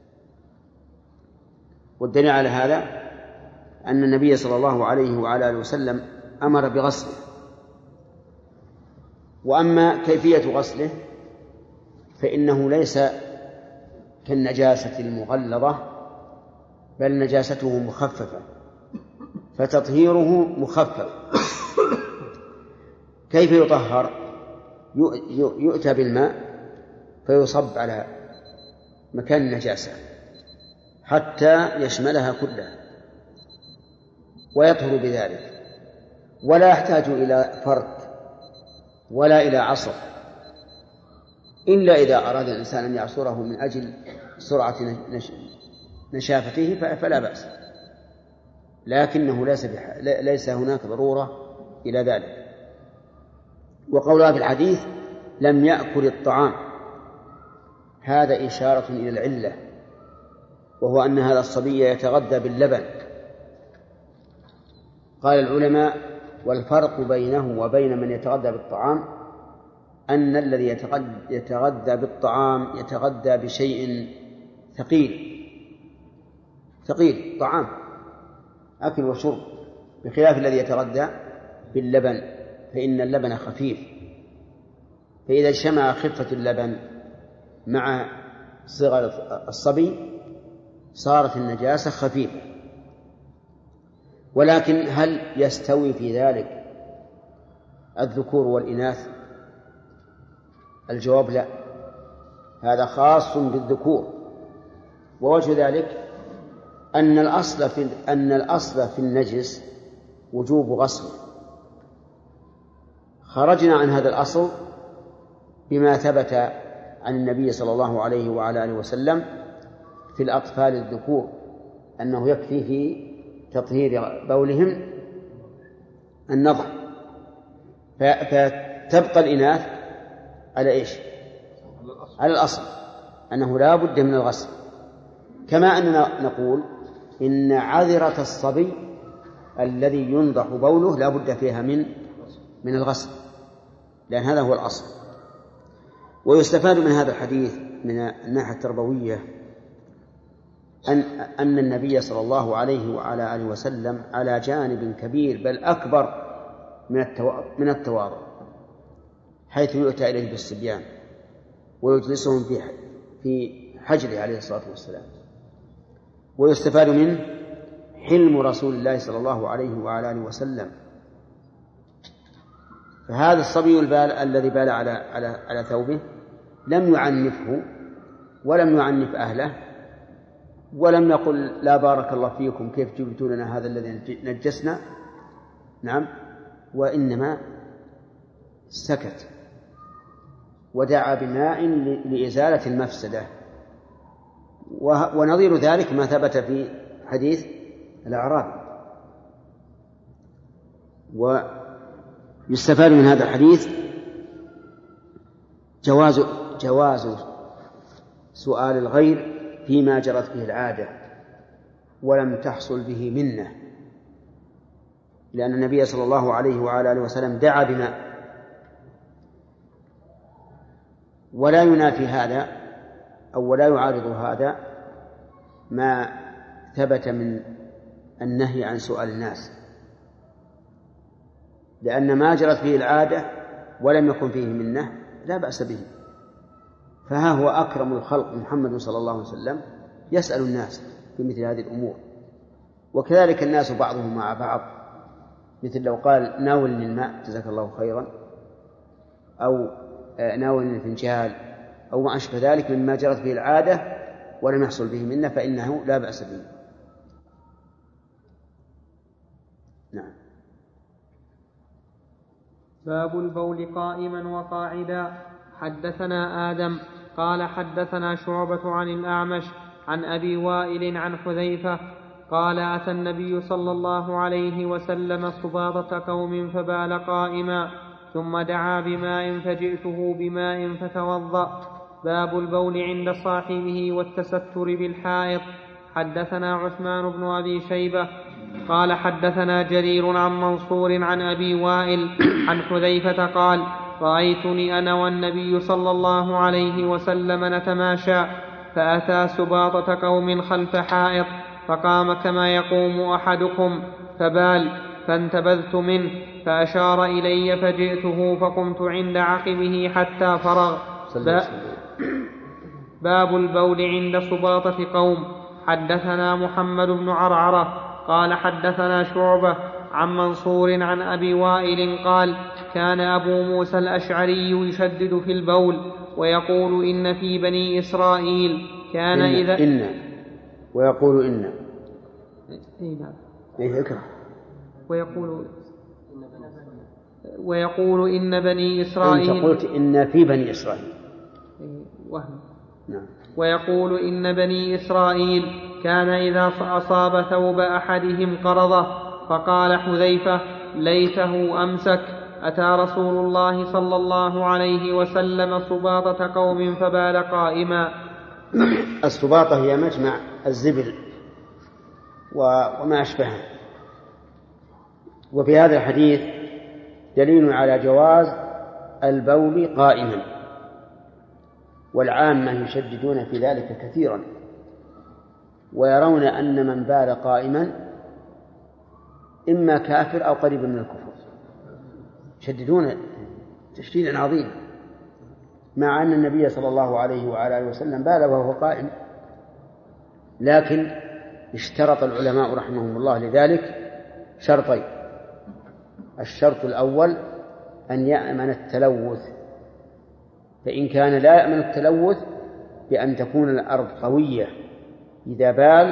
S2: والدليل على هذا أن النبي صلى الله عليه وعلى آله وسلم أمر بغسله. وأما كيفية غسله فإنه ليس كالنجاسة المغلظة، بل نجاسته مخففة، فتطهيره مخفف. كيف يطهر؟ يؤتى بالماء فيصب على مكان النجاسة حتى يشملها كلها ويطهر بذلك، ولا يحتاج إلى فرك ولا إلى عصر، إلا إذا أراد الإنسان أن يعصره من أجل سرعة نشافته فلا بأس، لكنه ليس هناك ضرورة إلى ذلك. وقولها في الحديث لم يأكل الطعام، هذا إشارة إلى العلة، وهو أن هذا الصبي يتغذى باللبن. قال العلماء: والفرق بينه وبين من يتغذى بالطعام أن الذي يتغذى بالطعام يتغذى بشيء ثقيل طعام أكل وشرب، بخلاف الذي يتغذى باللبن فإن اللبن خفيف، فإذا اجتمع خفة اللبن مع صغر الصبي صارت النجاسة خفيفة. ولكن هل يستوي في ذلك الذكور والإناث؟ الجواب لا، هذا خاص بالذكور. ووجه ذلك أن الأصل في النجس وجوب غسله، خرجنا عن هذا الأصل بما ثبت عن النبي صلى الله عليه وعلى آله وسلم في الأطفال الذكور أنه يكفي في تطهير بولهم النضح، فتبقى الإناث على إيش؟ على الأصل أنه لا بد من الغسل. كما أننا نقول إن عذرة الصبي الذي ينضح بوله لا بد فيها من الغسل، لأن هذا هو الأصل. ويستفاد من هذا الحديث من الناحية التربوية أن النبي صلى الله عليه وعلى آله وسلم على جانب كبير بل أكبر من التواضع، حيث يؤتى إليه بالصبيان ويجلسهم في حجره عليه الصلاة والسلام. ويستفاد منه حلم رسول الله صلى الله عليه وعلى آله وسلم. فهذا الصبي الذي بال على ثوبه لم يعنفه ولم يعنف أهله ولم يقل لا بارك الله فيكم كيف جبتوا لنا هذا الذي نجسنا، نعم، وإنما سكت ودعا بماء لإزالة المفسدة. ونظير ذلك ما ثبت في حديث الأعرابي. ويستفاد من هذا الحديث جواز سؤال الغير فيما جرت به العادة ولم تحصل به منة، لأن النبي صلى الله عليه وعلى آله وسلم دعا بماء. ولا ينافي هذا أو ولا يعارض هذا ما ثبت من النهي عن سؤال الناس، لأن ما جرت به العادة ولم يكن فيه منة لا بأس به. فها هو أكرم الخلق محمد صلى الله عليه وسلم يسأل الناس في مثل هذه الأمور. وكذلك الناس بعضهم مع بعض، مثل لو قال ناولني الماء جزاك الله خيرا، أو ناولني الفنجال، أو ما أشبه ذلك مما جرت به العادة ولم يحصل به منه فإنه لا بأس به. نعم.
S4: باب البول قائما وقاعدا. حدثنا آدم قال حدثنا شعبة عن الأعمش عن أبي وائل عن حذيفة قال أتى النبي صلى الله عليه وسلم صباطة قوم فبال قائما ثم دعا بماء فجئته بماء فتوضأ. باب البول عند صاحبه والتستر بالحائط. حدثنا عثمان بن أبي شيبة قال حدثنا جرير عن منصور عن أبي وائل عن حذيفة قال رأيتني أنا والنبي صلى الله عليه وسلم نتماشى فأتى سباطة قوم خلف حائط فقام كما يقوم أحدكم فبال فانتبذت منه فأشار إلي فجئته فقمت عند عقبه حتى فرغ. باب البول عند سباطة قوم. حدثنا محمد بن عرعرة قال حدثنا شعبة عن منصور عن أبي وائل قال كان أبو موسى الأشعري يشدد في البول ويقول إن في بني إسرائيل كان إذا
S2: ويقول إن
S4: ويقول إن بني إسرائيل
S2: أنت قلت إن في بني إسرائيل
S4: وهم.
S2: نعم.
S4: ويقول إن بني إسرائيل كان إذا أصاب ثوب أحدهم قرضه فقال حذيفة ليته أمسك أتى رسول الله صلى الله عليه وسلم سباطة قوم فبال قائما.
S2: السباطة هي مجمع الزبل وما أشبهه. وفي هذا الحديث دليل على جواز البول قائما، والعامة يشددون في ذلك كثيرا ويرون أن من بال قائما إما كافر أو قريب من الكفر، يشددون تشديدا عظيما، مع أن النبي صلى الله عليه وعلى آله وسلم بال وهو قائم. لكن اشترط العلماء رحمهم الله لذلك شرطين: الشرط الأول أن يأمن التلوث، فإن كان لا يأمن التلوث بأن تكون الأرض قوية إذا بال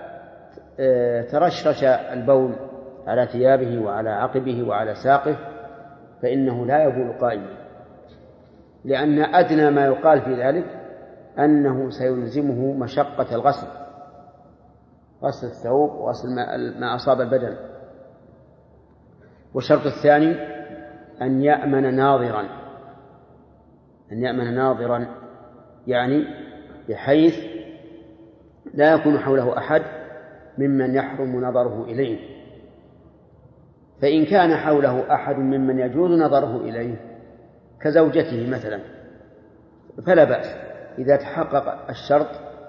S2: ترشرش البول على ثيابه وعلى عقبه وعلى ساقه فإنه لا يبول قائما، لأن أدنى ما يقال في ذلك أنه سيلزمه مشقة الغسل، غسل الثوب وغسل ما أصاب البدن. والشرط الثاني أن يأمن ناظرا، يعني بحيث لا يكون حوله أحد ممن يحرم نظره إليه. فإن كان حوله أحد ممن يجوز نظره إليه كزوجته مثلا فلا بأس إذا تحقق الشرط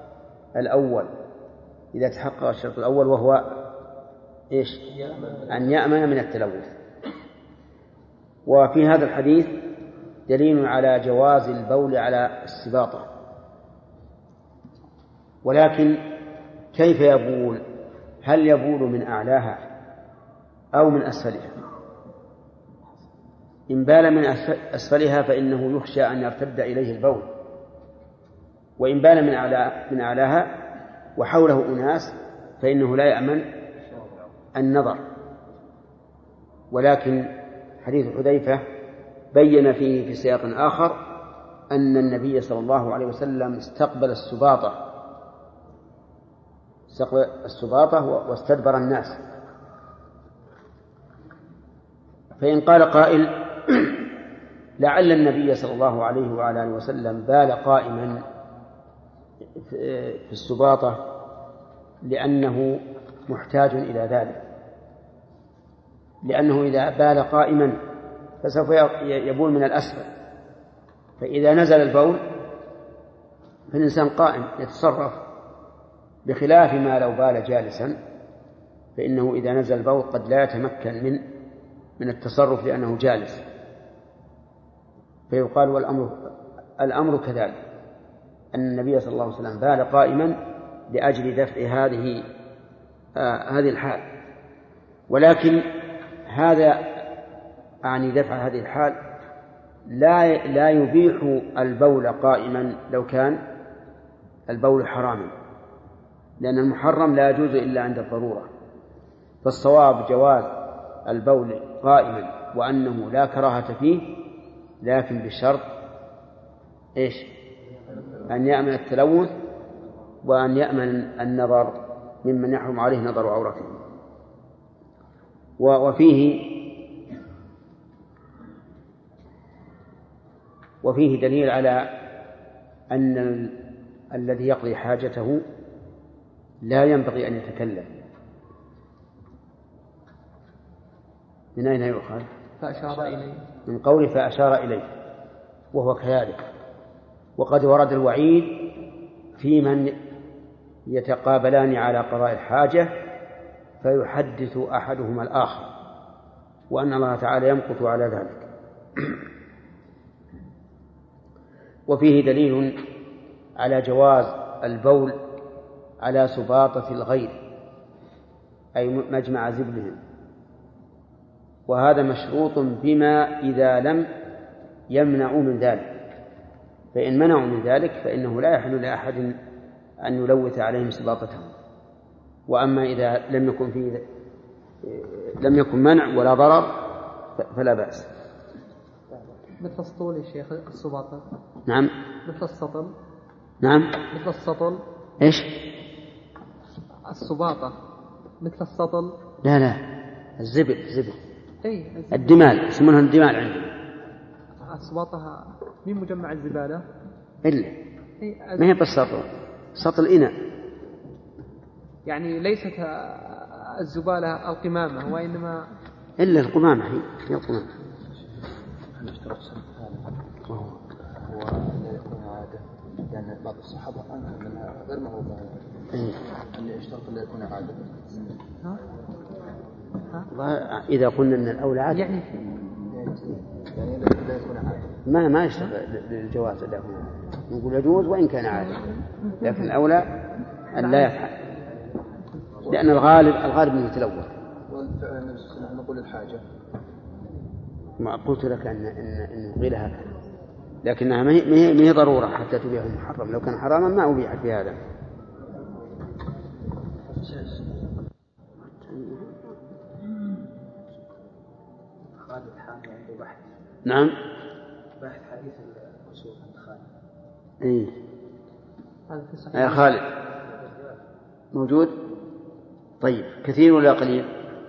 S2: الأول وهو إيش؟ أن يأمن من التلوث. وفي هذا الحديث دليل على جواز البول على السباطة، ولكن كيف يبول؟ هل يبول من أعلاها أو من أسفلها؟ إن بال من أسفلها فإنه يخشى أن يرتد إليه البول، وإن بال من أعلاها وحوله أناس فإنه لا يأمن النظر. ولكن حديث حذيفة بين فيه في سياق آخر أن النبي صلى الله عليه وسلم استقبل السباطة واستدبر الناس. فإن قال قائل لعل النبي صلى الله عليه وعلى آله وسلم بال قائما في السباطة لأنه محتاج إلى ذلك، لأنه إذا بال قائما فسوف يبول من الأسفل، فإذا نزل البول فالإنسان قائم يتصرف، بخلاف ما لو بال جالسا فإنه إذا نزل البول قد لا يتمكن من التصرف لأنه جالس، فيقال والأمر كذلك، أن النبي صلى الله عليه وسلم بال قائما لأجل دفع هذه الحال. ولكن هذا يعني دفع هذه الحال لا يبيح البول قائما لو كان البول حراما، لأن المحرم لا يجوز إلا عند الضرورة. فالصواب جواز البول قائما وأنه لا كراهة فيه، لكن بشرط أن يأمن التلوث وأن يأمن النظر ممن يحرم عليه نظر عورته. وفيه دليل على أن الذي يقضي حاجته لا ينبغي أن يتكلم. من أين يؤخذ؟
S3: فأشار إليه،
S2: من قوله فأشار إليه، وهو كذلك. وقد ورد الوعيد في من يتقابلان على قضاء الحاجة فيحدث أحدهما الآخر، وأن الله تعالى يمقت على ذلك. وفيه دليل على جواز البول على سباطة الغير، أي مجمع زبلهم، وهذا مشروط بما إذا لم يمنعوا من ذلك، فإن منعوا من ذلك فإنه لا يحل لأحد أن يلوث عليهم سباطتهم. وأما إذا لم يكن منع ولا ضرر فلا بأس.
S3: مثل السطول يا شيخ السباطة.
S2: نعم.
S3: مثل السطل.
S2: نعم.
S3: مثل السطل.
S2: إيش؟
S3: السباطة مثل السطل.
S2: لا الزبل.
S3: أي
S2: الدمال يسمونها الدمال عندنا.
S3: السباطة من مجمع الزبالة
S2: إلا ما هي بالسطل، سطل إناء،
S3: يعني ليست الزبالة القمامة وإنما
S2: إلا القمامة، هي القمامة.
S6: هو لا يكون عادة، لأن بعض الصحابة أنكر منها غير معروفة أن يشترط أن يكون عادة.
S2: إذا قلنا أن الأولى عادة
S6: يعني لا يكون عادة
S2: ما يشترط للجواز، نقول يجوز وإن كان عادة، لكن الأولى أن لا يفعل، لأن الغالب من يتلوث.
S6: والفعل نقول الحاجة.
S2: ما قلت لك أن قيل هكذا، لكنها ما هي ضرورة حتى تبيع المحرم. لو كان حراما ما أبيع في هذا.
S5: خالد حامي عنده بحث.
S2: نعم.
S5: بحث حديث الكسوف عند خالد.
S2: إيه.
S3: هذا في صحيح.
S2: يا خالد موجود؟ طيب كثير ولا قليل؟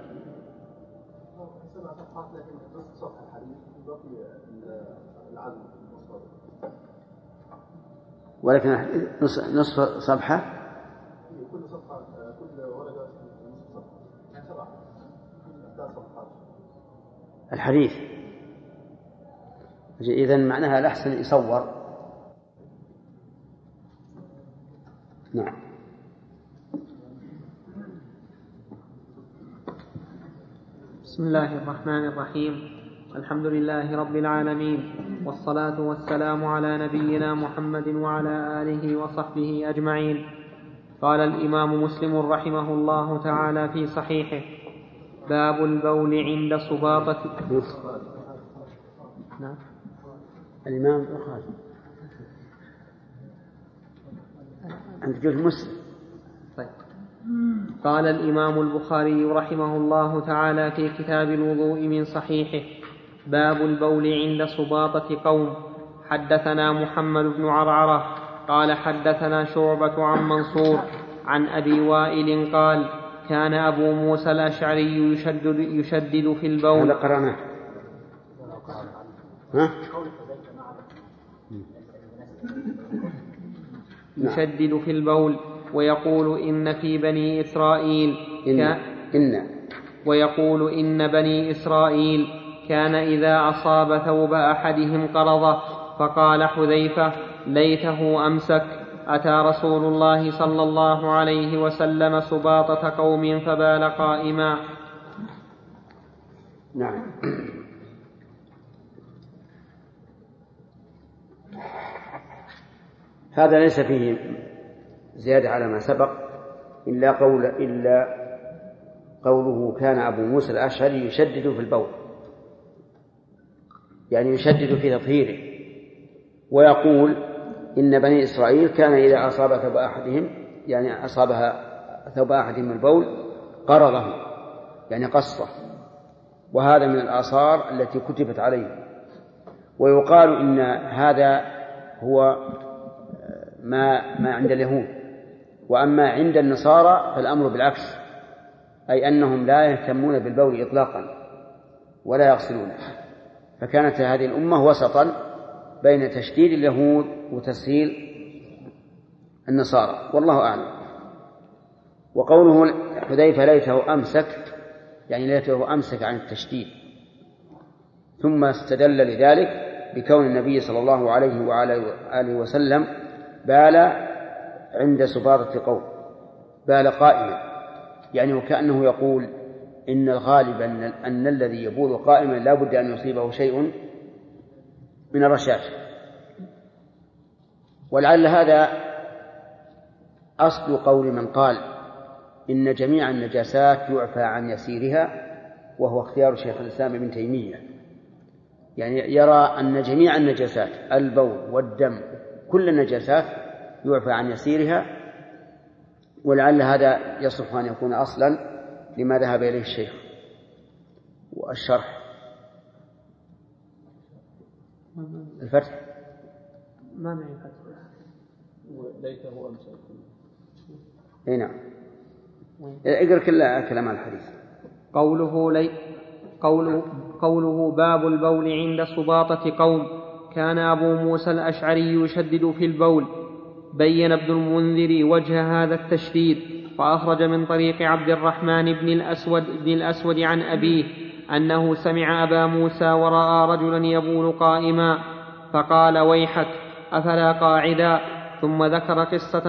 S2: ولكن نصف صفحة.
S7: كل صفحة كل ورقة نصف صفحة، يعني 7 صفحات.
S2: الحديث إذن معناها الأحسن يصور. نعم.
S4: بسم الله الرحمن الرحيم. الحمد لله رب العالمين، والصلاة والسلام على نبينا محمد وعلى آله وصحبه أجمعين. قال الإمام مسلم رحمه الله تعالى في صحيحه: باب البول عند سباطة.
S2: نعم. الإمام البخاري عند جزء مسلم.
S4: طيب. قال الإمام البخاري رحمه الله تعالى في كتاب الوضوء من صحيحه: باب البول عند سباطة قوم. حدثنا محمد بن عرعرة قال حدثنا شعبة عن منصور عن أبي وائل قال: كان أبو موسى الأشعري يشدد في البول.
S2: هذا قرأناه.
S4: يشدد في البول ويقول إن في بني إسرائيل ويقول إن بني إسرائيل كان إذا أصاب ثوب أحدهم قرضه، فقال حذيفة: ليته أمسك. أتى رسول الله صلى الله عليه وسلم سباطة قوم فبال قائما.
S2: نعم. هذا ليس فيه زيادة على ما سبق إلا قوله كان أبو موسى الأشعري يشدد في البول، يعني يشدد في تطهيره، ويقول إن بني إسرائيل كان إذا أصاب ثوب أحدهم، يعني أصابها ثوب أحدهم البول، قرضه يعني قصه، وهذا من الآثار التي كتبت عليه. ويقال إن هذا هو ما عند اليهود، وأما عند النصارى فالأمر بالعكس، أي أنهم لا يهتمون بالبول إطلاقا ولا يغسلونه. فكانت هذه الأمة وسطا بين تشديد اليهود وتسهيل النصارى، والله أعلم. وقوله حذيفة ليته أمسك، يعني ليته أمسك عن التشديد، ثم استدل لذلك بكون النبي صلى الله عليه وعلى آله وسلم بال عند سباطة قوم، بال قائما، يعني وكأنه يقول إن الغالب أن الذي يبول قائما لا بد أن يصيبه شيء من الرشاش. ولعل هذا أصل قول من قال إن جميع النجاسات يعفى عن يسيرها، وهو اختيار شيخ الإسلام ابن تيمية، يعني يرى أن جميع النجاسات البول والدم كل النجاسات يعفى عن يسيرها، ولعل هذا يصح أن يكون أصلا لما ذهب إليه الشيخ. والشرح الفتح
S4: ما معي فتح.
S6: ليته أمسك.
S2: اي نعم. اقرأ كلام الحديث.
S4: قوله باب البول عند سباطة قوم. كان أبو موسى الأشعري يشدد في البول. بين ابن المنذر وجه هذا التشديد، فأخرج من طريق عبد الرحمن بن الأسود عن أبيه أنه سمع أبا موسى ورأى رجلا يبول قائما، فقال: ويحك، أفلا قاعدا؟ ثم ذكر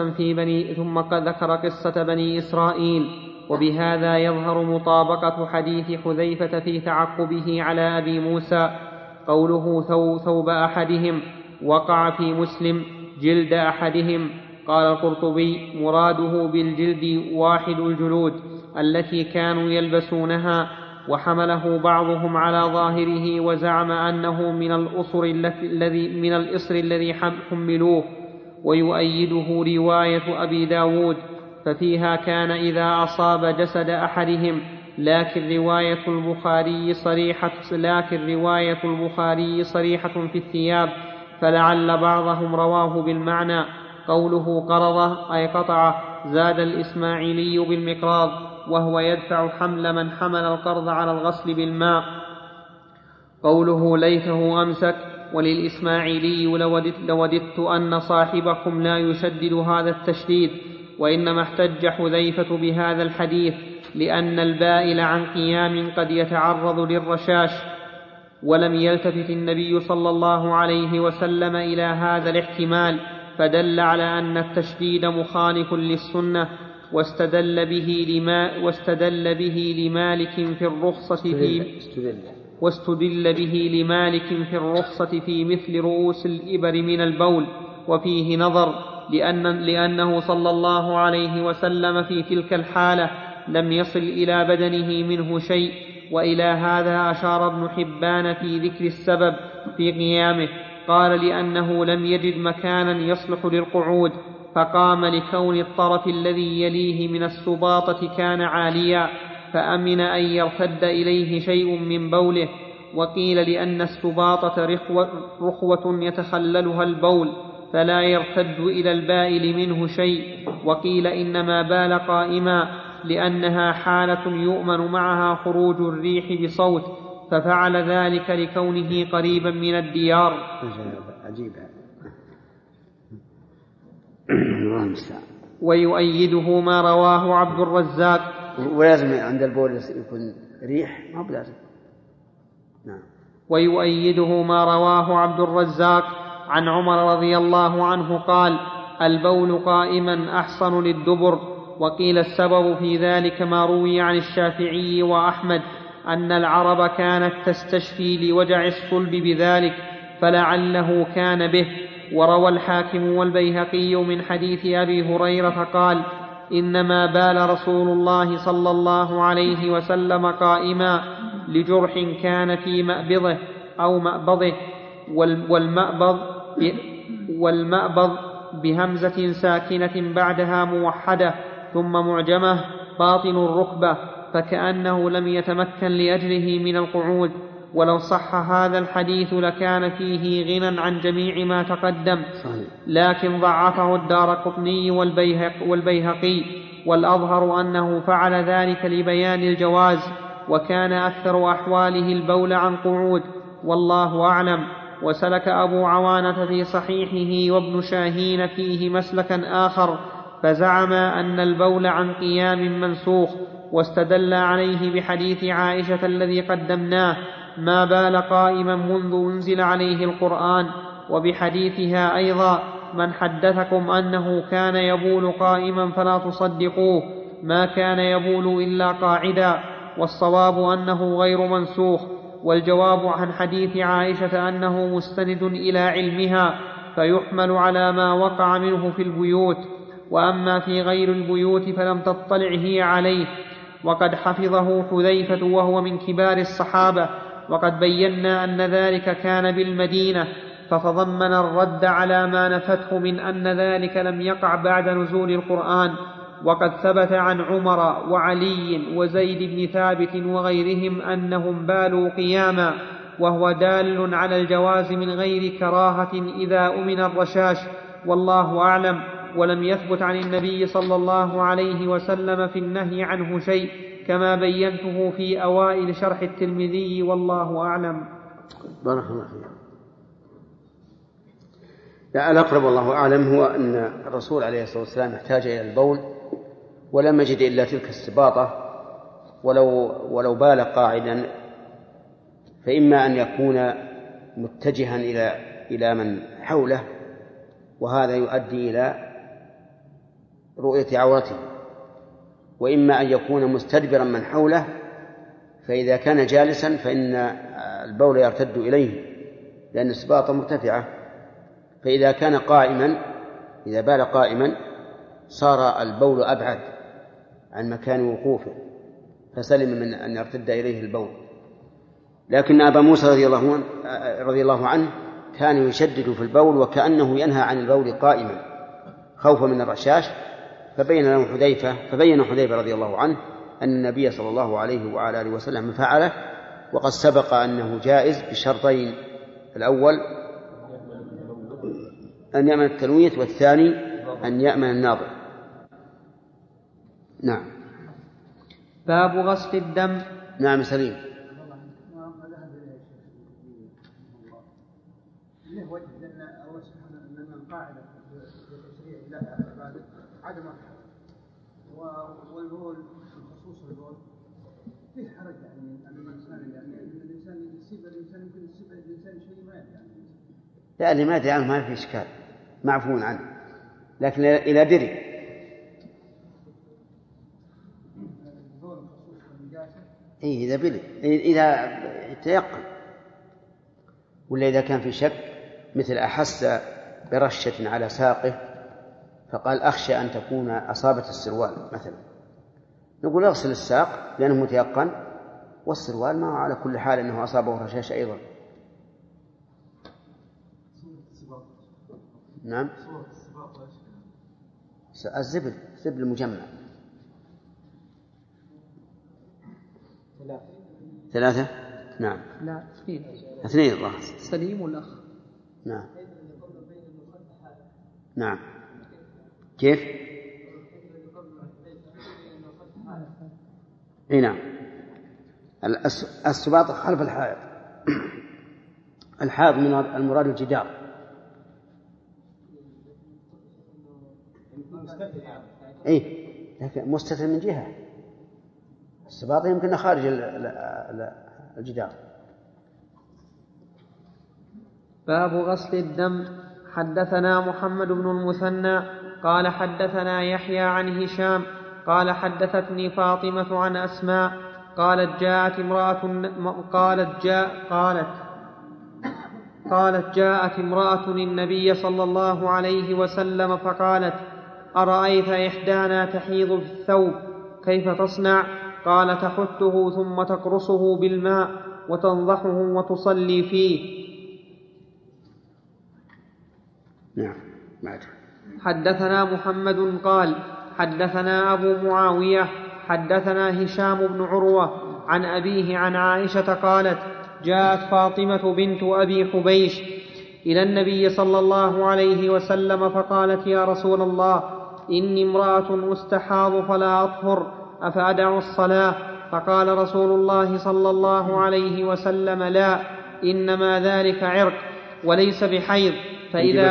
S4: قصة بني إسرائيل. وبهذا يظهر مطابقة حديث حذيفة في تعقبه على أبي موسى. قوله ثوب أحدهم وقع في مسلم جلد أحدهم. قال القرطبي: مراده بالجلد واحد الجلود التي كانوا يلبسونها، وحمله بعضهم على ظاهره وزعم أنه من الإصر الذي حملوه. ويؤيده رواية أبي داود، ففيها كان إذا أصاب جسد أحدهم، لكن رواية البخاري صريحة في الثياب، فلعل بعضهم رواه بالمعنى. قوله قرضه أي قطعه. زاد الإسماعيلي بالمقراض، وهو يدفع حمل من حمل القرض على الغسل بالماء. قوله ليته أمسك. وللإسماعيلي: لوددت أن صاحبكم لا يشدد هذا التشديد. وإنما احتج حذيفة بهذا الحديث لأن البائل عن قيام قد يتعرض للرشاش، ولم يلتفت النبي صلى الله عليه وسلم إلى هذا الاحتمال، فدل على أن التشديد مخالف للسنة. واستدل به لمالك في الرخصة في مثل رؤوس الإبر من البول. وفيه نظر، لأنه صلى الله عليه وسلم في تلك الحالة لم يصل إلى بدنه منه شيء. وإلى هذا أشار ابن حبان في ذكر السبب في قيامه، قال: لأنه لم يجد مكانا يصلح للقعود. فقام لكون الطرف الذي يليه من السباطة كان عاليا فأمن أن يرتد إليه شيء من بوله. وقيل لأن السباطة رخوة يتخللها البول فلا يرتد إلى البائل منه شيء. وقيل إنما بال قائما لأنها حالة يؤمن معها خروج الريح بصوت ففعل ذلك لكونه قريبا من الديار.
S2: عجيب.
S4: ويؤيده ما رواه عبد الرزاق.
S2: ولازم عند البول يكون ريح ما بلازم. نعم.
S4: ويؤيده ما رواه عبد الرزاق عن عمر رضي الله عنه قال: البول قائما أحصن للدبر. وقيل السبب في ذلك ما روي عن الشافعي وأحمد أن العرب كانت تستشفي لوجع الصلب بذلك فلعله كان به. وروى الحاكم والبيهقي من حديث أبي هريرة قال: إنما بال رسول الله صلى الله عليه وسلم قائما لجرح كان في مأبضه أو مأبضه. والمأبض بهمزة ساكنة بعدها موحدة ثم معجمة باطن الركبة فكأنه لم يتمكن لأجله من القعود. ولو صح هذا الحديث لكان فيه غنى عن جميع ما تقدم، لكن ضعفه الدارقطني والبيهقي، والأظهر أنه فعل ذلك لبيان الجواز، وكان أكثر أحواله البول عن قعود، والله أعلم. وسلك أبو عوانة في صحيحه وابن شاهين فيه مسلكا آخر فزعم أن البول عن قيام منسوخ، واستدل عليه بحديث عائشة الذي قدمناه: ما بال قائما منذ أنزل عليه القرآن، وبحديثها أيضا: من حدثكم أنه كان يبول قائما فلا تصدقوه، ما كان يبول إلا قاعدا. والصواب أنه غير منسوخ، والجواب عن حديث عائشة أنه مستند إلى علمها فيحمل على ما وقع منه في البيوت، وأما في غير البيوت فلم تطلع هي عليه. وقد حفظه حذيفة وهو من كبار الصحابة، وقد بينا أن ذلك كان بالمدينة، فتضمن الرد على ما نفته من أن ذلك لم يقع بعد نزول القرآن. وقد ثبت عن عمر وعلي وزيد بن ثابت وغيرهم أنهم بالوا قياما، وهو دال على الجواز من غير كراهة إذا أمن الرشاش، والله أعلم. ولم يثبت عن النبي صلى الله عليه وسلم في النهي عنه شيء، كما بينته في أوائل شرح الترمذي، والله أعلم.
S2: بارك الله فيك. الأقرب والله أعلم هو أن الرسول عليه الصلاة والسلام احتاج إلى البول ولم يجد إلا تلك السباطة، ولو بال قاعدا فإما أن يكون متجها إلى من حوله، وهذا يؤدي إلى رؤية عورته، وإما أن يكون مستدبرا من حوله، فإذا كان جالسا فإن البول يرتد إليه لأن السباطة مرتفعة. فإذا كان قائما، إذا بال قائما صار البول أبعد عن مكان وقوفه فسلم من أن يرتد إليه البول. لكن أبا موسى رضي الله عنه كان يشدد في البول وكأنه ينهى عن البول قائما خوفا من الرشاش، فبين حذيفة رضي الله عنه أن النبي صلى الله عليه وعلى آله وسلم فعله، وقد سبق أنه جائز بشرطين: الأول أن يأمن التلويث، والثاني أن يأمن الناظر. نعم.
S4: باب غسل الدم.
S2: نعم سليم.
S5: له وجه لأن الله سبحانه من القاعدة في التشريع لا عدم والبول خصوص البول فيه حرج يعني أن الإنسان يصيب الإنسان يمكن يصيب الإنسان شيء ما يعني.
S2: لا، اللي ما يدري عنه ما في إشكال، معفو عنه، لكن إلى دري إذا بلي إذا تيقن، ولا إذا كان في شك، مثل أحس برشة على ساقه فقال أخشى أن تكون أصابت السروال مثلا، نقول اغسل الساق لأنه متيقن، والسروال ما على كل حال أنه أصابه رشاش أيضا. نعم. الزبل المجمع 3. نعم.
S3: لا
S2: 2 الله.
S3: سليم والأخ.
S2: نعم. نعم. كيف؟ اي نعم. السباط خلف الحائط. الحائط من المراد الجدار. اي لكن مستتر من جهة. السباط يمكن خارج الجدار.
S4: باب غسل الدم. حدثنا محمد بن المثنى قال حدثنا يحيى عن هشام قال حدثتني فاطمة عن أسماء قالت جاءت امرأة النبي صلى الله عليه وسلم فقالت: أرأيت إحدانا تحيض في الثوب كيف تصنع؟ قال: تحته ثم تقرصه بالماء وتنضحه وتصلي فيه.
S2: نعم.
S4: حدثنا محمد قال حدثنا أبو معاوية حدثنا هشام بن عروة عن أبيه عن عائشة قالت: جاءت فاطمة بنت أبي حبيش إلى النبي صلى الله عليه وسلم فقالت: يا رسول الله، إني امرأة أستحاض فلا أطهر، أفأدع الصلاة؟ فقال رسول الله صلى الله عليه وسلم: لا، إنما ذلك عرق وليس بحيض. فإذا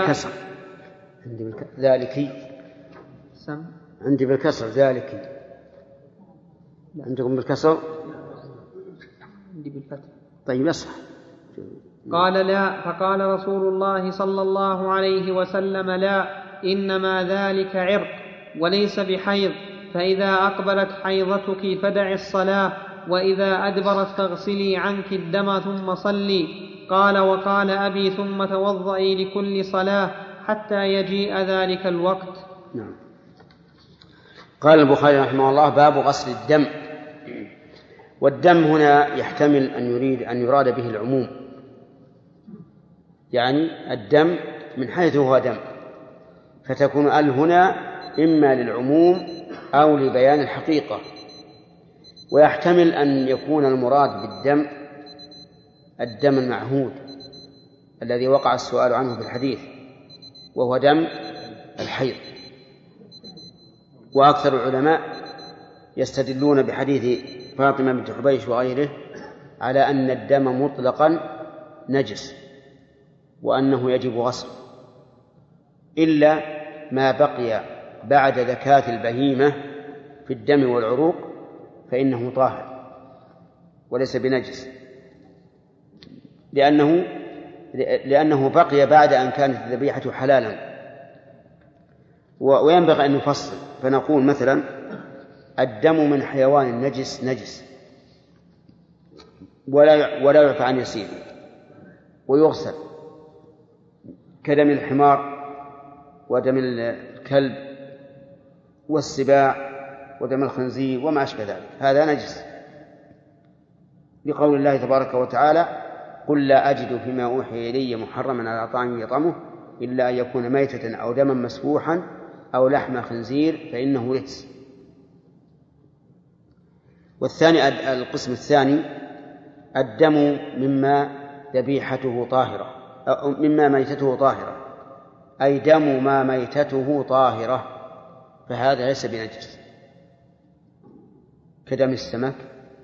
S2: عندي بالكسر ذلك. عندكم بالكسر؟
S3: عندي بالفتح.
S2: طيب يصح.
S4: قال: لا. فقال رسول الله صلى الله عليه وسلم: لا، إنما ذلك عرق وليس بحيض، فإذا أقبلت حيضتك فدع الصلاة، وإذا أدبرت فاغسلي عنك الدم ثم صلي. قال: وقال أبي: ثم توضئي لكل صلاة حتى يجيء ذلك الوقت.
S2: نعم. قال البخاري رحمه الله: باب غسل الدم. والدم هنا يحتمل أن يراد به العموم، يعني الدم من حيث هو دم، فتكون هنا إما للعموم أو لبيان الحقيقة. ويحتمل أن يكون المراد بالدم الدم المعهود الذي وقع السؤال عنه في الحديث، وهو دم الحيض. وأكثر العلماء يستدلون بحديث فاطمة بنت حبيش وغيره على أن الدم مطلقا نجس، وأنه يجب غسله إلا ما بقي بعد زكاة البهيمة في الدم والعروق فإنه طاهر وليس بنجس، لأنه بقي بعد أن كانت الذبيحة حلالا. وينبغي أن نفصل فنقول مثلا: الدم من حيوان نجس ولا يعفى عن يسير ويغسل، كدم الحمار ودم الكلب والسباع ودم الخنزير وما أشبه ذلك، هذا نجس، لقول الله تبارك وتعالى: قل لا أجد فيما أوحي إلي محرما على طاعم يطعمه إلا أن يكون ميتة أو دما مسفوحا أو لحم خنزير فإنه رجس. والثاني القسم الثاني: الدم مما ذبيحته طاهرة أو مما ميتته طاهرة، أي دم ما ميتته طاهرة، فهذا ليس بنجس، كدم السمك،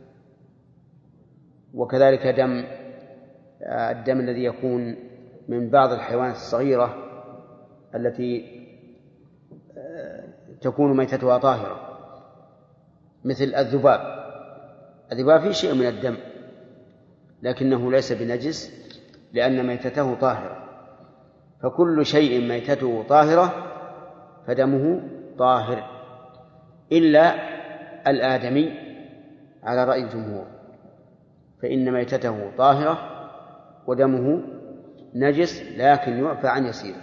S2: وكذلك الدم الذي يكون من بعض الحيوانات الصغيرة التي تكون ميتتها طاهرة، مثل الذباب فيه شيء من الدم لكنه ليس بنجس لأن ميتته طاهرة. فكل شيء ميتته طاهرة فدمه طاهر، إلا الآدمي على رأي الجمهور، فإن ميتته طاهرة ودمه نجس لكن يعفى عن يسيره.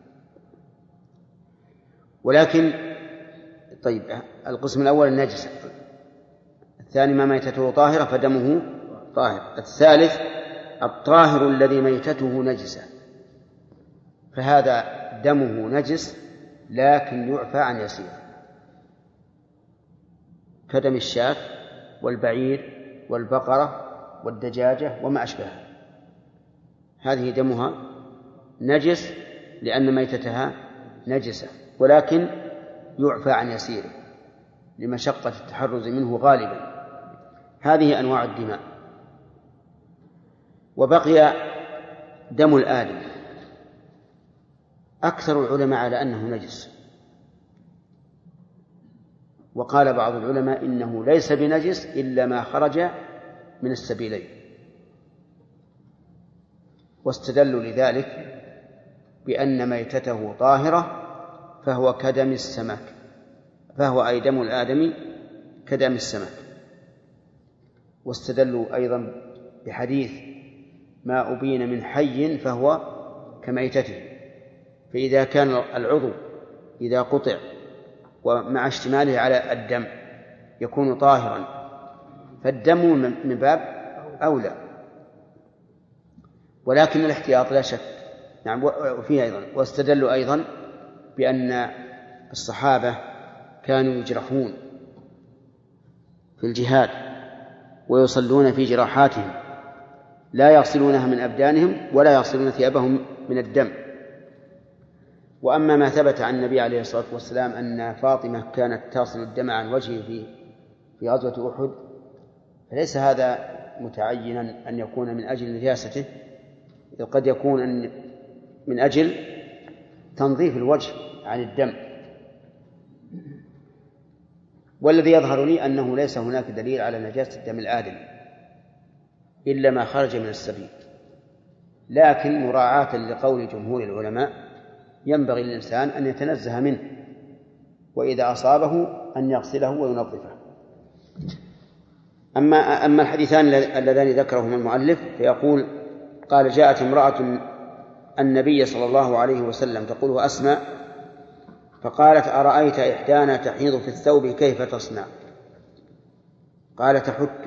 S2: ولكن طيب، القسم الأول النجس، الثاني ما ميتته طاهرة فدمه طاهر، الثالث الطاهر الذي ميتته نجسة، فهذا دمه نجس لكن يعفى عن يسير، كدم الشاة والبعير والبقرة والدجاجة وما أشبهها، هذه دمها نجس لأن ميتتها نجسة، ولكن يعفى عن يسيره لمشقة التحرز منه غالبا. هذه أنواع الدماء. وبقي دم الآدم، أكثر العلماء على أنه نجس، وقال بعض العلماء إنه ليس بنجس إلا ما خرج من السبيلين، واستدلوا لذلك بأن ميتته طاهرة فهو كدم السمك، فهو أي دم الآدم كدم السمك. واستدلوا أيضا بحديث ما أبين من حي فهو كميتته، فإذا كان العضو إذا قطع ومع اشتماله على الدم يكون طاهرا، فالدم من باب أولى. ولكن الاحتياط لا شك نعم وفيه أيضا. واستدلوا أيضا بأن الصحابة كانوا يجرحون في الجهاد ويصلون في جراحاتهم، لا يغسلونها من أبدانهم ولا يغسلون ثيابهم من الدم. وأما ما ثبت عن النبي عليه الصلاة والسلام أن فاطمة كانت تصل الدم عن وجهه في غزوة أحد، فليس هذا متعينا أن يكون من أجل نجاسته، قد يكون من أجل تنظيف الوجه عن الدم. والذي يظهر لي أنه ليس هناك دليل على نجاسة الدم الآدمي إلا ما خرج من السبيل، لكن مراعاة لقول جمهور العلماء ينبغي للإنسان أن يتنزه منه، وإذا أصابه أن يغسله وينظفه. أما الحديثان اللذان ذكرهما المؤلف فيقول: قال: جاءت امرأة النبي صلى الله عليه وسلم تقول أسماء، فقالت: أرأيت إحدانا تحيض في الثوب كيف تصنع؟ قال: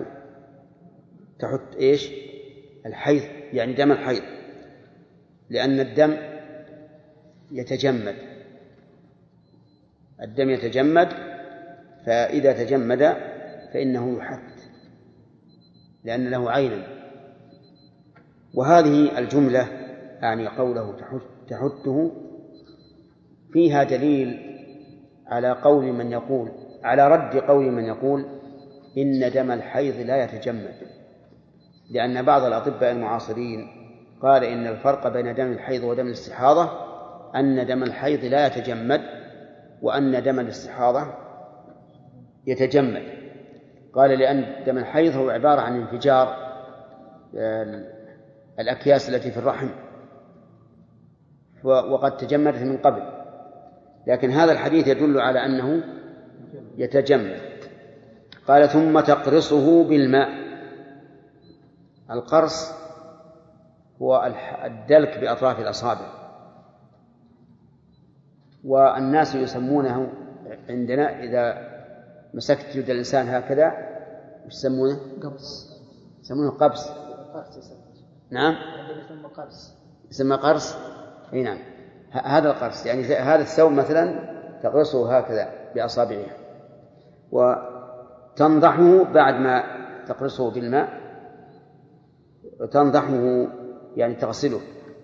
S2: تحت إيش؟ الحيض، يعني دم الحيض، لأن الدم يتجمد، الدم يتجمد، فإذا تجمد فإنه يحت لأن له عينا. وهذه الجملة يعني قوله تحته فيها دليل على قول من يقول، على رد قول من يقول إن دم الحيض لا يتجمد، لأن بعض الأطباء المعاصرين قال إن الفرق بين دم الحيض ودم الاستحاضة أن دم الحيض لا يتجمد وأن دم الاستحاضة يتجمد. قال لأن دم الحيض هو عبارة عن انفجار الأكياس التي في الرحم وقد تجمدت من قبل، لكن هذا الحديث يدل على أنه يتجمد. قال: ثم تقرصه بالماء. القرص هو الدلك بأطراف الأصابع، والناس يسمونه عندنا إذا مسكت يد الإنسان هكذا يسمونه
S3: قبص،
S2: يسمونه قبص. نعم، يسمى قرص. اي نعم، هذا القرص، يعني هذا الثوب مثلا تقرصه هكذا بأصابعها، وتنضحه بعد ما تقرصه بالماء، تنضحه يعني تغسله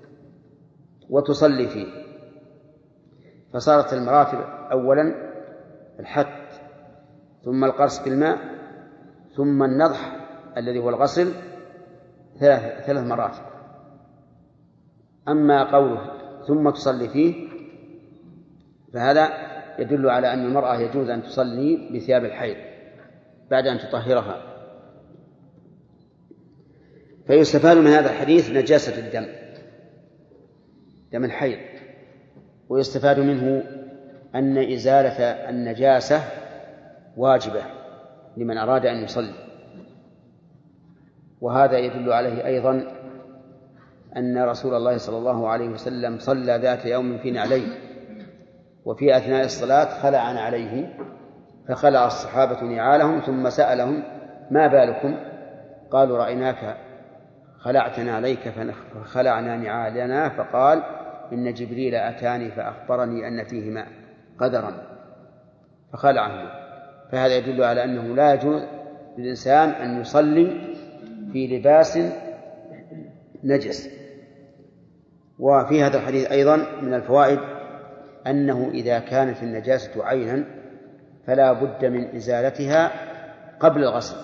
S2: وتصلي فيه. فصارت المراتب: أولا الحت، ثم القرص بالماء، ثم النضح الذي هو الغسل، ثلاث مراتب. أما قوله ثم تصلي فيه فهذا يدل على أن المرأة يجوز أن تصلي بثياب الحيض بعد أن تطهرها. فيستفاد من هذا الحديث نجاسة الدم، دم الحيض، ويستفاد منه أن إزالة النجاسة واجبة لمن أراد أن يصلي. وهذا يدل عليه أيضا أن رسول الله صلى الله عليه وسلم صلى ذات يوم في نعليه، وفي أثناء الصلاة خلعن عليه، فخلع الصحابة نعالهم ثم سألهم: ما بالكم؟ قالوا: رأيناك خلعتنا عليك فخلعنا نعالنا. فقال: إن جبريل أتاني فأخبرني أن فيه ماء. قدرا فخلعه، فهذا يدل على أنه لا يجوز للإنسان أن يصلي في لباس نجس. وفي هذا الحديث أيضا من الفوائد أنه إذا كانت النجاسة عينا فلا بد من إزالتها قبل الغسل.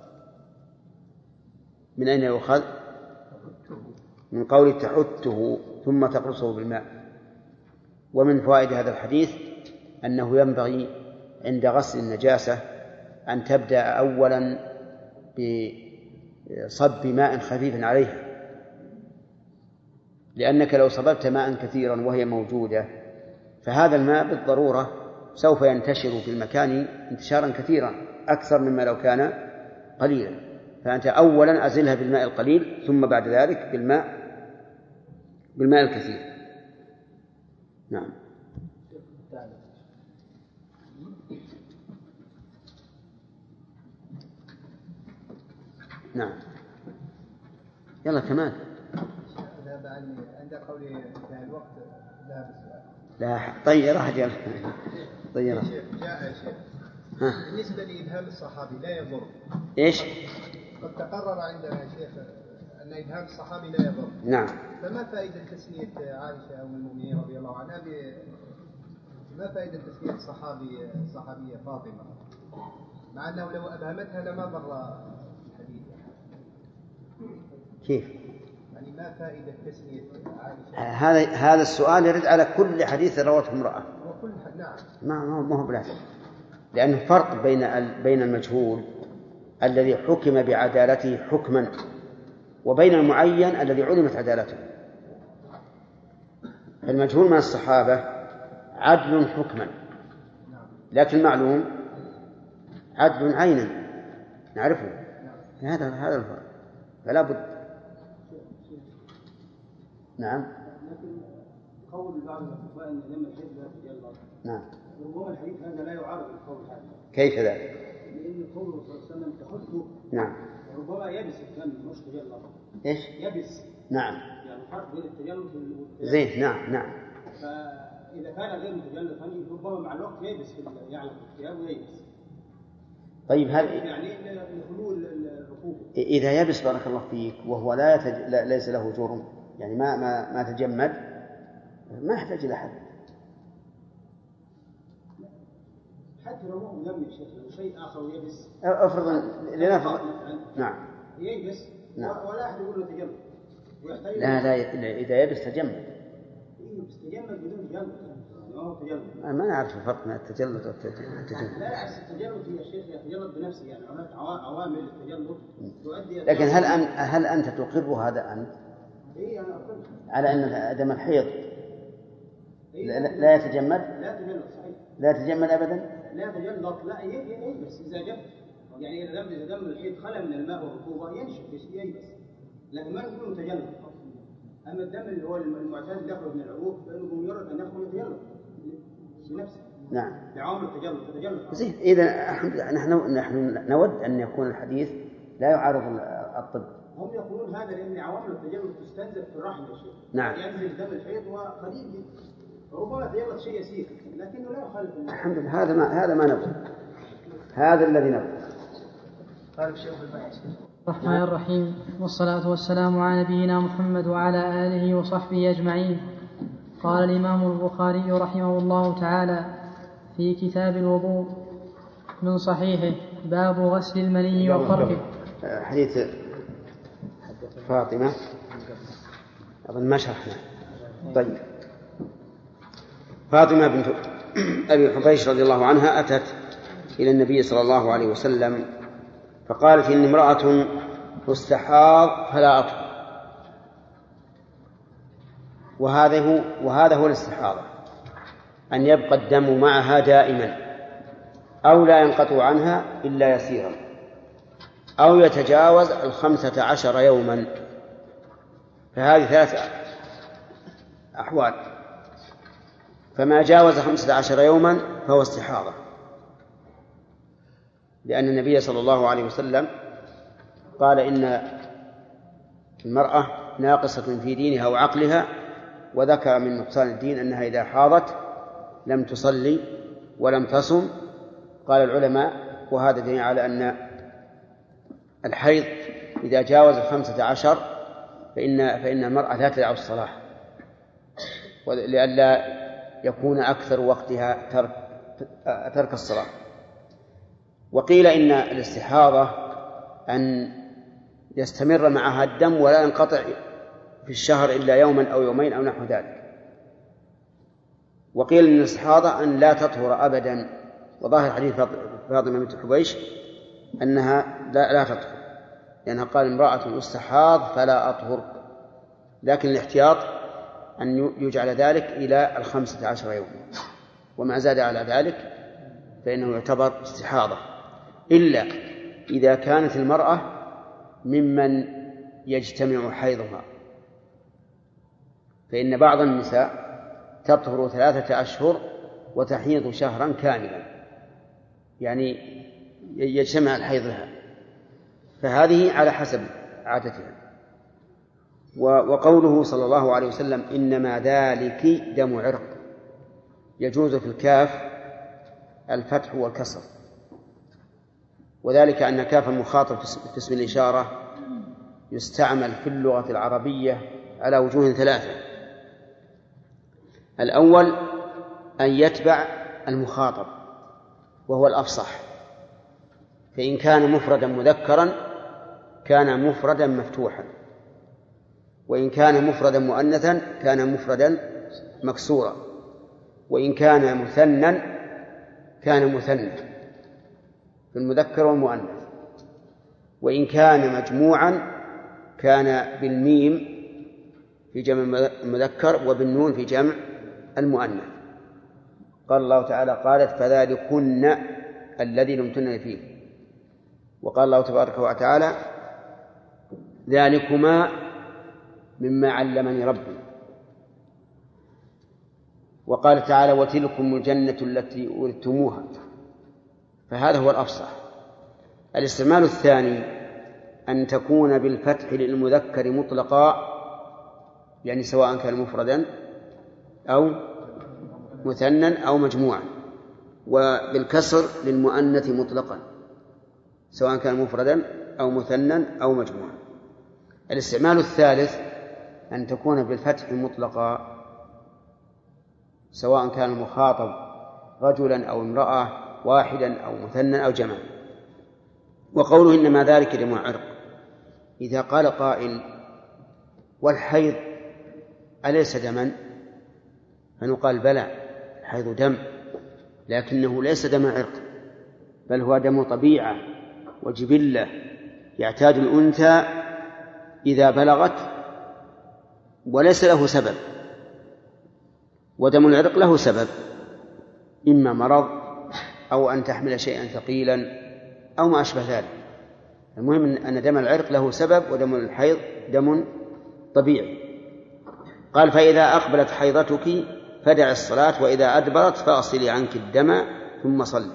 S2: من أين يؤخذ؟ من قول تحته ثم تقرصه بالماء. ومن فوائد هذا الحديث أنه ينبغي عند غسل النجاسة أن تبدأ أولا بصب ماء خفيف عليها، لأنك لو صببت ماء كثيرا وهي موجودة فهذا الماء بالضرورة سوف ينتشر في المكان انتشارا كثيرا أكثر مما لو كان قليلا، فأنت أولا أزلها بالماء القليل ثم بعد ذلك بالماء الكثير. نعم. نعم. يلا كمان.
S5: عند قولي انتهى الوقت لا بسؤال.
S2: لا طيب راح يلا. طيب.
S5: جاء يا شيخ. بالنسبة لإدهام الصحابي لا يضر.
S2: إيش؟
S5: قد تقرر عندنا يا شيخ أن إدهام الصحابي لا يضر.
S2: نعم.
S5: فما فائدة تسمية عائشة أم المؤمنين رضي الله عنها ما فائدة تسمية الصحابية فاطمة مع أنه لو أبهمتها لما ضر الحديث؟
S2: كيف؟
S5: يعني ما فائدة تسمية عائشة؟
S2: هذا السؤال يرد على كل حديث روته امرأة.
S5: وكل نعم.
S2: ما هو بلازم، لأنه فرق بين المجهول الذي حكم بعدالته حكما وبين المعين الذي علمت عدالته. المجهول من الصحابة عدل حكما، لكن المعلوم عدل عينا نعرفه. هذا الفرق، فلا بد. نعم.
S5: لكن قول بعض الأطباء أن لما الحديث لا تجلى.
S2: نعم.
S5: ربما الحديث هذا لا يعارض القول هذا.
S2: كيف ذلك؟
S5: لأن قوله صلى الله عليه وسلم تحطه.
S2: نعم.
S5: ربما يبس الدم مش تجلى.
S2: إيش؟
S5: يبس.
S2: نعم.
S5: يعني فرق بين التجلد والتجلد.
S2: زين. نعم.
S5: فإذا كان غير متجلد ربما مع الوقت يبس في الثياب ويبس.
S2: طيب هل
S5: يعني لخلول الركوب
S2: إذا يبس بارك الله فيك وهو ليس له جرم، يعني ما تجمد، ما يحتاج إلى حد.
S5: حتى لو هو لم يشتغل شيء آخر يبس.
S2: أفرض لنفرض. نعم.
S5: يبس. نعم. ولا أحد يقول له تجمد.
S2: لا إذا يبس تجمد.
S5: تجمد بدون تجلد.
S2: ما نعرف الفرق بين التجلد والتجمد.
S5: لا التجلد يا شيخ يتجلد بنفسه، يعني هناك عوامل التجلد تؤدي.
S2: لكن هل أنت تقر هذا أنت؟
S5: إيه أنا أقر.
S2: على أن دم الحيض لا يتجمد؟
S5: لا تجلد صحيح.
S2: لا يتجمد أبدا؟
S5: لا تجلد لا ييبس إذا جف، يعني إذا دم الحيض خلى من الماء والرطوبة ينشف ييبس، لكن ما نقول تجلد. أما الدم اللي هو المعتاد اللي يخرج من العروق فإنه بمجرد أن يخرج يتجلد بنفسه.
S2: نعم.
S5: بعوامل التجلد تتجلد.
S2: زين. إذا نحن نود أن يكون الحديث لا يعارض الطب.
S5: هم يقولون هذا لأن عوامل التجلد تستنزف في الرحم يا شيخ.
S2: نعم.
S5: ينزل دم الحيض وقليل جدا، ربما تجلد شيء يسير لكنه لا يخالف.
S2: الحمد لله. هذا ما نبغى، هذا الذي نبغى.
S5: قال الشيخ
S8: الرحمن الرحيم، والصلاة والسلام على نبينا محمد وعلى آله وصحبه أجمعين. قال الإمام البخاري رحمه الله تعالى في كتاب الوضوء من صحيحه باب غسل المني وفرقه.
S2: حديث فاطمة أظن ما شرحنا. طيب. فاطمة بنت أبي حبيش رضي الله عنها أتت إلى النبي صلى الله عليه وسلم فقالت إن امرأة تستحاض فلا أطهر. وهذا هو الاستحاضة، أن يبقى الدم معها دائما أو لا ينقطع عنها إلا يسيرا أو يتجاوز 15 يوما. فهذه 3 أحوال، فما جاوز 15 يوما فهو استحاضة، لأن النبي صلى الله عليه وسلم قال إن المرأة ناقصة في دينها وعقلها، وذكر من نقصان الدين أنها إذا حاضت لم تصلي ولم تصم. قال العلماء وهذا دليل على أن الحيض إذا جاوز 15 فإن المرأة لا تدع الصلاة، لئلا يكون أكثر وقتها ترك الصلاة. وقيل إن الاستحاضة أن يستمر معها الدم ولا ينقطع في الشهر إلا يوما أو يومين أو نحو ذلك. وقيل إن الاستحاضة أن لا تطهر أبدا، وظاهر حديث فاطمة بنت حبيش أنها لا تطهر، لأنها قال امرأة استحاض فلا أطهر، لكن الاحتياط أن يجعل ذلك إلى 15 يوما، وما زاد على ذلك فإنه يعتبر استحاضة، إلا إذا كانت المرأة ممن يجتمع حيضها، فإن بعض النساء تطهر 3 أشهر وتحيض شهرا كاملا، يعني يجتمع الحيض لها، فهذه على حسب عادتها. وقوله صلى الله عليه وسلم إنما ذلك دم عرق، يجوز في الكاف الفتح والكسر، وذلك أن كاف المخاطب في اسم الإشارة يستعمل في اللغة العربية على وجوه 3. الأول أن يتبع المخاطب وهو الأفصح، فإن كان مفردا مذكرا كان مفردا مفتوحا، وإن كان مفردا مؤنثا كان مفردا مكسورا، وإن كان مثنى كان مثنى في المذكر والمؤنث، وإن كان مجموعا كان بالميم في جمع المذكر وبالنون في جمع المؤنث. قال الله تعالى قالت فذلكن الذي لمتن فيه، وقال الله تبارك وتعالى ذلكما مما علمني ربي، وقال تعالى وتلكم الجنة التي أورثتموها، فهذا هو الأفصح. الاستعمال الثاني أن تكون بالفتح للمذكر مطلقا، يعني سواء كان مفردا أو مثنى أو مجموعا، وبالكسر للمؤنث مطلقا سواء كان مفردا أو مثنى أو مجموعا. الاستعمال الثالث أن تكون بالفتح مطلقا سواء كان المخاطب رجلا أو امرأة، واحدا أو مثنى أو جمع. وقوله إنما ذلك دم عرق، إذا قال قائل والحيض أليس دما؟ فنقال بلى، الحيض دم، لكنه ليس دم عرق، بل هو دم طبيعة وجبلة يعتاد الأنثى إذا بلغت وليس له سبب. ودم العرق له سبب، إما مرض أو أن تحمل شيئا ثقيلا أو ما أشبه ذلك. المهم أن دم العرق له سبب، ودم الحيض دم طبيعي. قال فإذا أقبلت حيضتك فدع الصلاة، وإذا أدبرت فأصلي عنك الدم ثم صلي.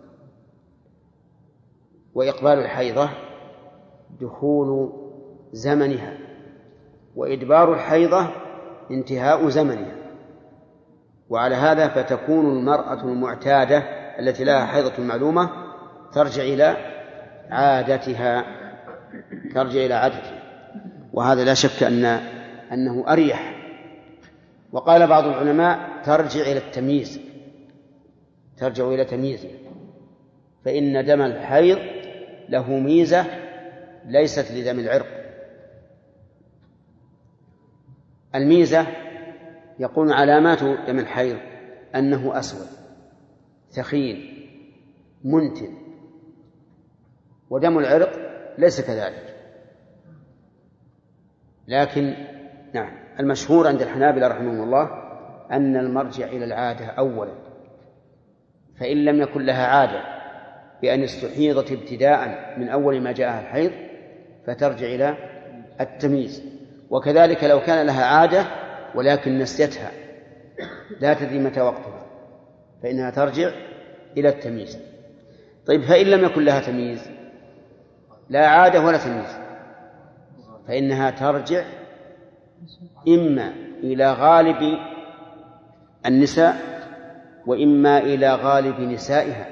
S2: وإقبال الحيضة دخول زمنها، وإدبار الحيضة انتهاء زمنها، وعلى هذا فتكون المرأة المعتادة التي لها حيضة معلومة ترجع إلى عادتها، وهذا لا شك أنه أريح. وقال بعض العلماء ترجع إلى تمييز، فإن دم الحيض له ميزة ليست لدم العرق. الميزة يقول علامات دم الحيض أنه أسود ثخين منتن، ودم العرق ليس كذلك. لكن نعم، المشهور عند الحنابلة رحمهم الله أن المرجع إلى العادة أولا، فإن لم يكن لها عادة بأن استحيضت ابتداء من أول ما جاءها الحيض فترجع إلى التمييز. وكذلك لو كان لها عادة ولكن نسيتها لا تدري متى وقتها فإنها ترجع إلى التمييز. طيب فإن لم يكن لها تمييز، لا عادة ولا تمييز، فإنها ترجع إما إلى غالب النساء وإما إلى غالب نسائها،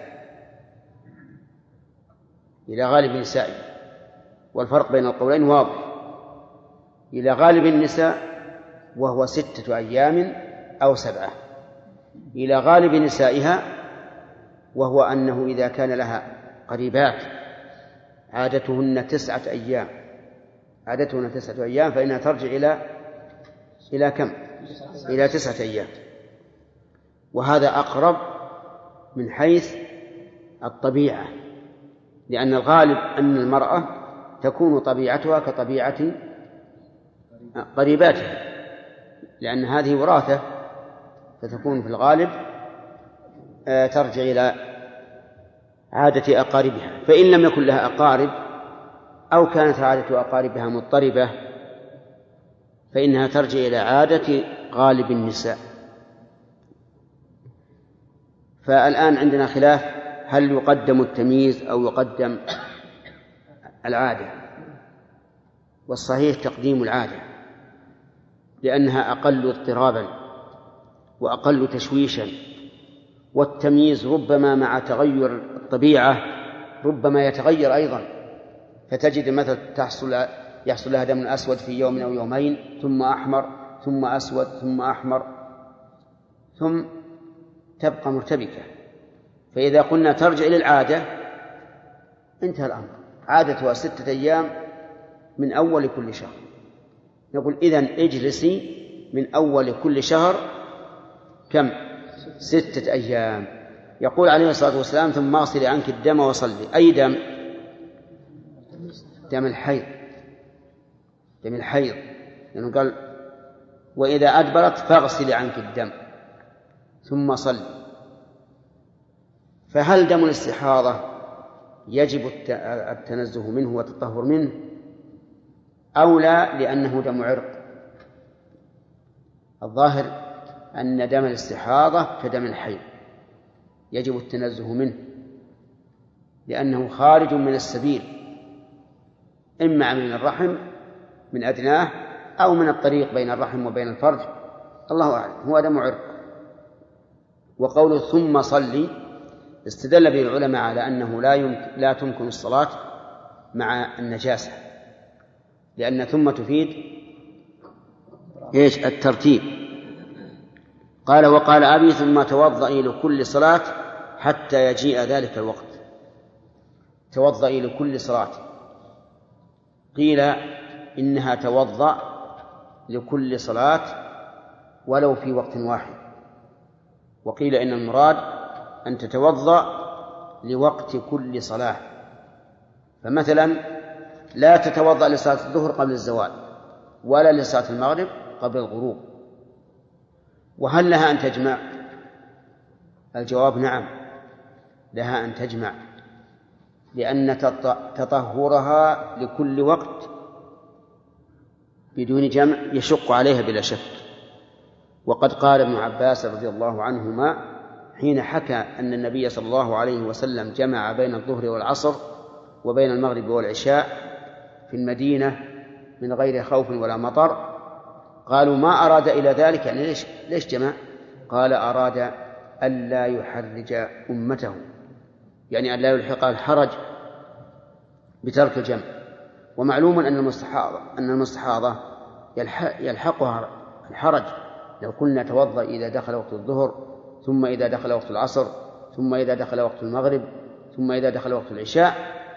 S2: إلى غالب نسائها، والفرق بين القولين واضح. إلى غالب النساء وهو 6 أيام أو 7، إلى غالب نسائها وهو أنه إذا كان لها قريبات عادتهن 9 أيام، عادتهن 9 أيام، فإنها ترجع إلى كم؟ إلى 9 أيام. وهذا أقرب من حيث الطبيعة، لأن الغالب أن المرأة تكون طبيعتها كطبيعة قريباتها، لأن هذه وراثة، فتكون في الغالب ترجع إلى عادة أقاربها. فإن لم يكن لها أقارب أو كانت عادة أقاربها مضطربة فإنها ترجع إلى عادة غالب النساء. فالآن عندنا خلاف هل يقدم التمييز أو يقدم العادة، والصحيح تقديم العادة لأنها أقل اضطرابا وأقل تشويشا، والتمييز ربما مع تغير الطبيعة ربما يتغير أيضا، فتجد مثلا يحصل لها دم أسود في يوم أو يومين ثم أحمر ثم أسود ثم أحمر ثم تبقى مرتبكة. فإذا قلنا ترجع إلى العادة انتهى الأمر، عادتها 6 أيام من أول كل شهر. نقول إذن اجلسي من أول كل شهر كم؟ 6 أيام. يقول عليه الصلاة والسلام ثم اغسلي عنك الدم وصلي. أي دم؟ دم الحيض، دم الحيض، لأنه قال وإذا أدبرت فاغسلي عنك الدم ثم صلي. فهل دم الاستحاضة يجب التنزه منه والتطهر منه أو لا لأنه دم عرق؟ الظاهر أن دم الاستحاضة كدم الحيض يجب التنزه منه، لأنه خارج من السبيل، إما من الرحم من أدناه أو من الطريق بين الرحم وبين الفرج، الله أعلم، هو دم عرق. وقوله ثم صلي استدل به العلماء على أنه لا تمكن الصلاة مع النجاسة، لأن ثم تفيد إيش؟ الترتيب. قال وقال أبي ثم توضئي لكل صلاة حتى يجيء ذلك الوقت. توضئي لكل صلاة، قيل إنها توضأ لكل صلاة ولو في وقت واحد، وقيل إن المراد أن تتوضأ لوقت كل صلاة. فمثلا لا تتوضأ لصلاة الظهر قبل الزوال ولا لصلاة المغرب قبل الغروب. وهل لها أن تجمع؟ الجواب نعم، لها أن تجمع، لأن تطهرها لكل وقت بدون جمع يشق عليها بلا شك. وقد قال ابن عباس رضي الله عنهما حين حكى أن النبي صلى الله عليه وسلم جمع بين الظهر والعصر وبين المغرب والعشاء في المدينة من غير خوف ولا مطر، قالوا ما أراد إلى ذلك، يعني ليش جمع؟ قال أراد ألا يحرج أمته، يعني ألا يلحق الحرج بترك الجمع. ومعلوم أن المستحاضة يلحقها الحرج لو قلنا توضأ إذا دخل وقت الظهر ثم إذا دخل وقت العصر ثم إذا دخل وقت المغرب ثم إذا دخل وقت العشاء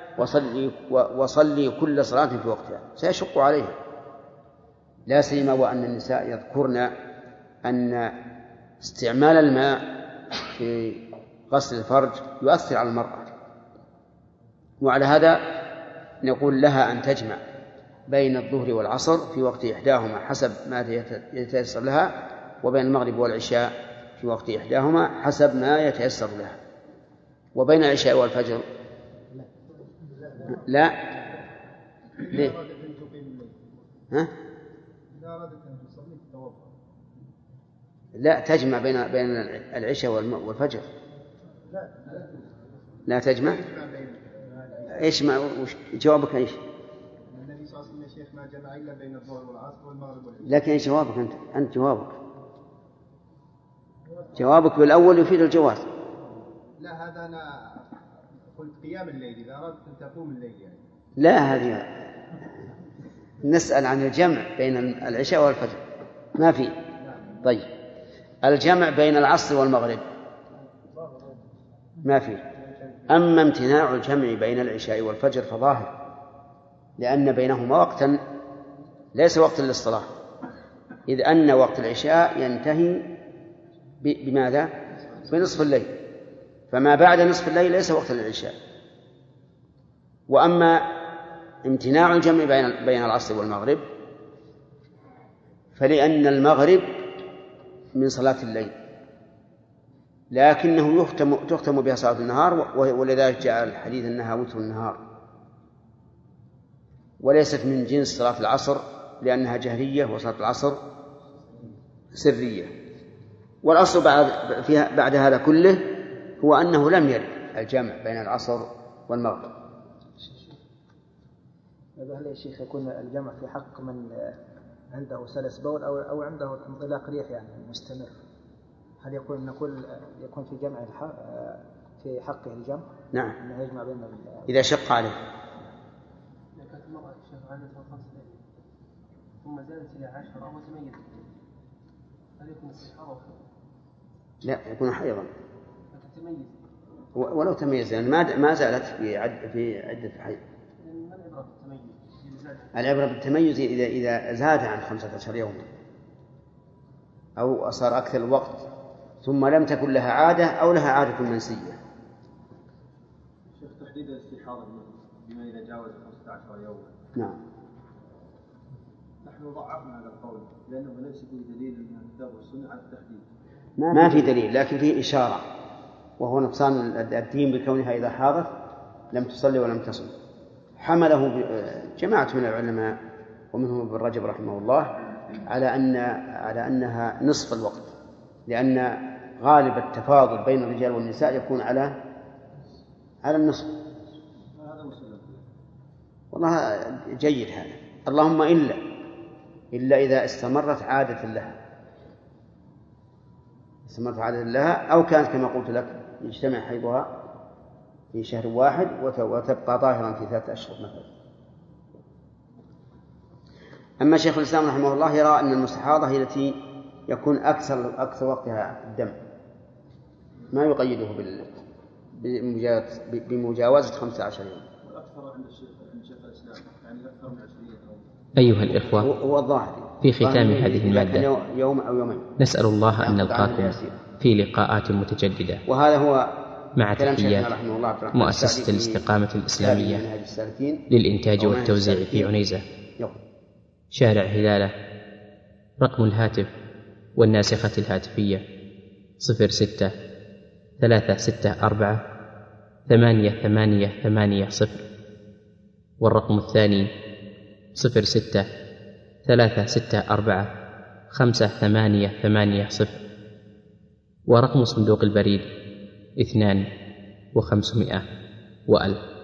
S2: وصلي كل صلاة في وقتها، سيشق عليها، لا سيما وأن النساء يذكرن أن استعمال الماء في غسل الفرج يؤثر على المرأة. وعلى هذا نقول لها أن تجمع بين الظهر والعصر في وقت إحداهما حسب ما يتيسر لها، وبين المغرب والعشاء في وقت إحداهما حسب ما يتيسر لها، وبين العشاء والفجر لا. ليه؟ ها؟ لا تجمع بين العشاء والفجر، لا تجمع. ايش جوابك ايش؟
S7: النبي صلى الله عليه وسلم شيخ ما جمع الا بين الظهر والعصر والمغرب والعشاء.
S2: لكن ايش جوابك انت جوابك جوابك بالأول يفيد الجواز.
S5: لا هذا أنا قلت قيام الليل إذا أردت أن تقوم الليل يعني.
S2: لا هذه نسأل عن الجمع بين العشاء والفجر ما في. طيب الجمع بين العصر والمغرب ما في. أما امتناع الجمع بين العشاء والفجر فظاهر، لأن بينهما وقتا ليس وقتا للصلاة، إذ أن وقت العشاء ينتهي بماذا؟ بنصف الليل، فما بعد نصف الليل ليس وقتا للعشاء. وأما امتناع الجمع بين العصر والمغرب فلأن المغرب من صلاة الليل، لكنه تختم بها صلاة النهار، ولذلك جاء الحديث أنها وتر النهار، وليست من جنس صلاة العصر لأنها جهرية وصلاة العصر سرية. والأصل بعد هذا كله هو أنه لم يرد الجمع بين العصر والمغرب.
S9: هل يا شيخ يكون الجمع في حق من عنده سلس بول أو عنده انطلاق ريح يعني مستمر؟ هل نقول يكون في جمع في حقه الجمع؟
S2: نعم.
S9: أنه يجمع بين
S2: إذا شق عليه.
S6: كانت المرأة الشيخ عادة 5 ليالي ثم زادت إلى 10 وتميزت، هل يكون استحارة؟
S2: لا يكون حيضا.
S6: تميز
S2: ولو تميز يعني ما زالت في عدة حيض. العبرة بالتميز إذا زاد عن 15 يوما أو صار أكثر الوقت ثم لم تكن لها عادة أو لها عادة منسية.
S7: شيخ تحديد الاستحاضة بما إذا جاوز 15 يوما.
S2: نعم.
S7: نحن ضعفنا هذا القول لأنه ليس فيه دليل من الكتاب والسنة على التحديد.
S2: ما في دليل، لكن فيه إشارة، وهو نقصان الدين بكونها إذا حاضت لم تصلي ولم تصم. حمله جماعة من العلماء ومنهم ابن رجب رحمه الله على أنها نصف الوقت، لأن غالب التفاضل بين الرجال والنساء يكون على النصف. والله جيد هذا، اللهم إلا إذا استمرت عادة لها أو كانت كما قلت لك يجتمع حيضها في شهر واحد وتبقى ظاهرا في 3 أشهر مثلا. أما شيخ الإسلام رحمه الله يرى أن المستحاضة هي التي يكون أكثر وقتها الدم، ما يقيده بمجاوزة 15 يوم.
S7: والأكثر عند شيخ الإسلام يعني أكثر من 20 يوم.
S1: أيها الإخوة،
S2: هو الظاهر
S1: في ختام هذه المادة
S2: يوم أو يومين
S1: نسأل الله أن نلقاكم في لقاءات متجددة.
S2: وهذا هو
S1: مع تحيات مؤسسة الاستقامة الإسلامية للإنتاج والتوزيع في عنيزة، شارع هلالة. رقم الهاتف والناسخة الهاتفية 06 364 8880، والرقم الثاني 06 364 5880، ورقم صندوق البريد 2500 و1000.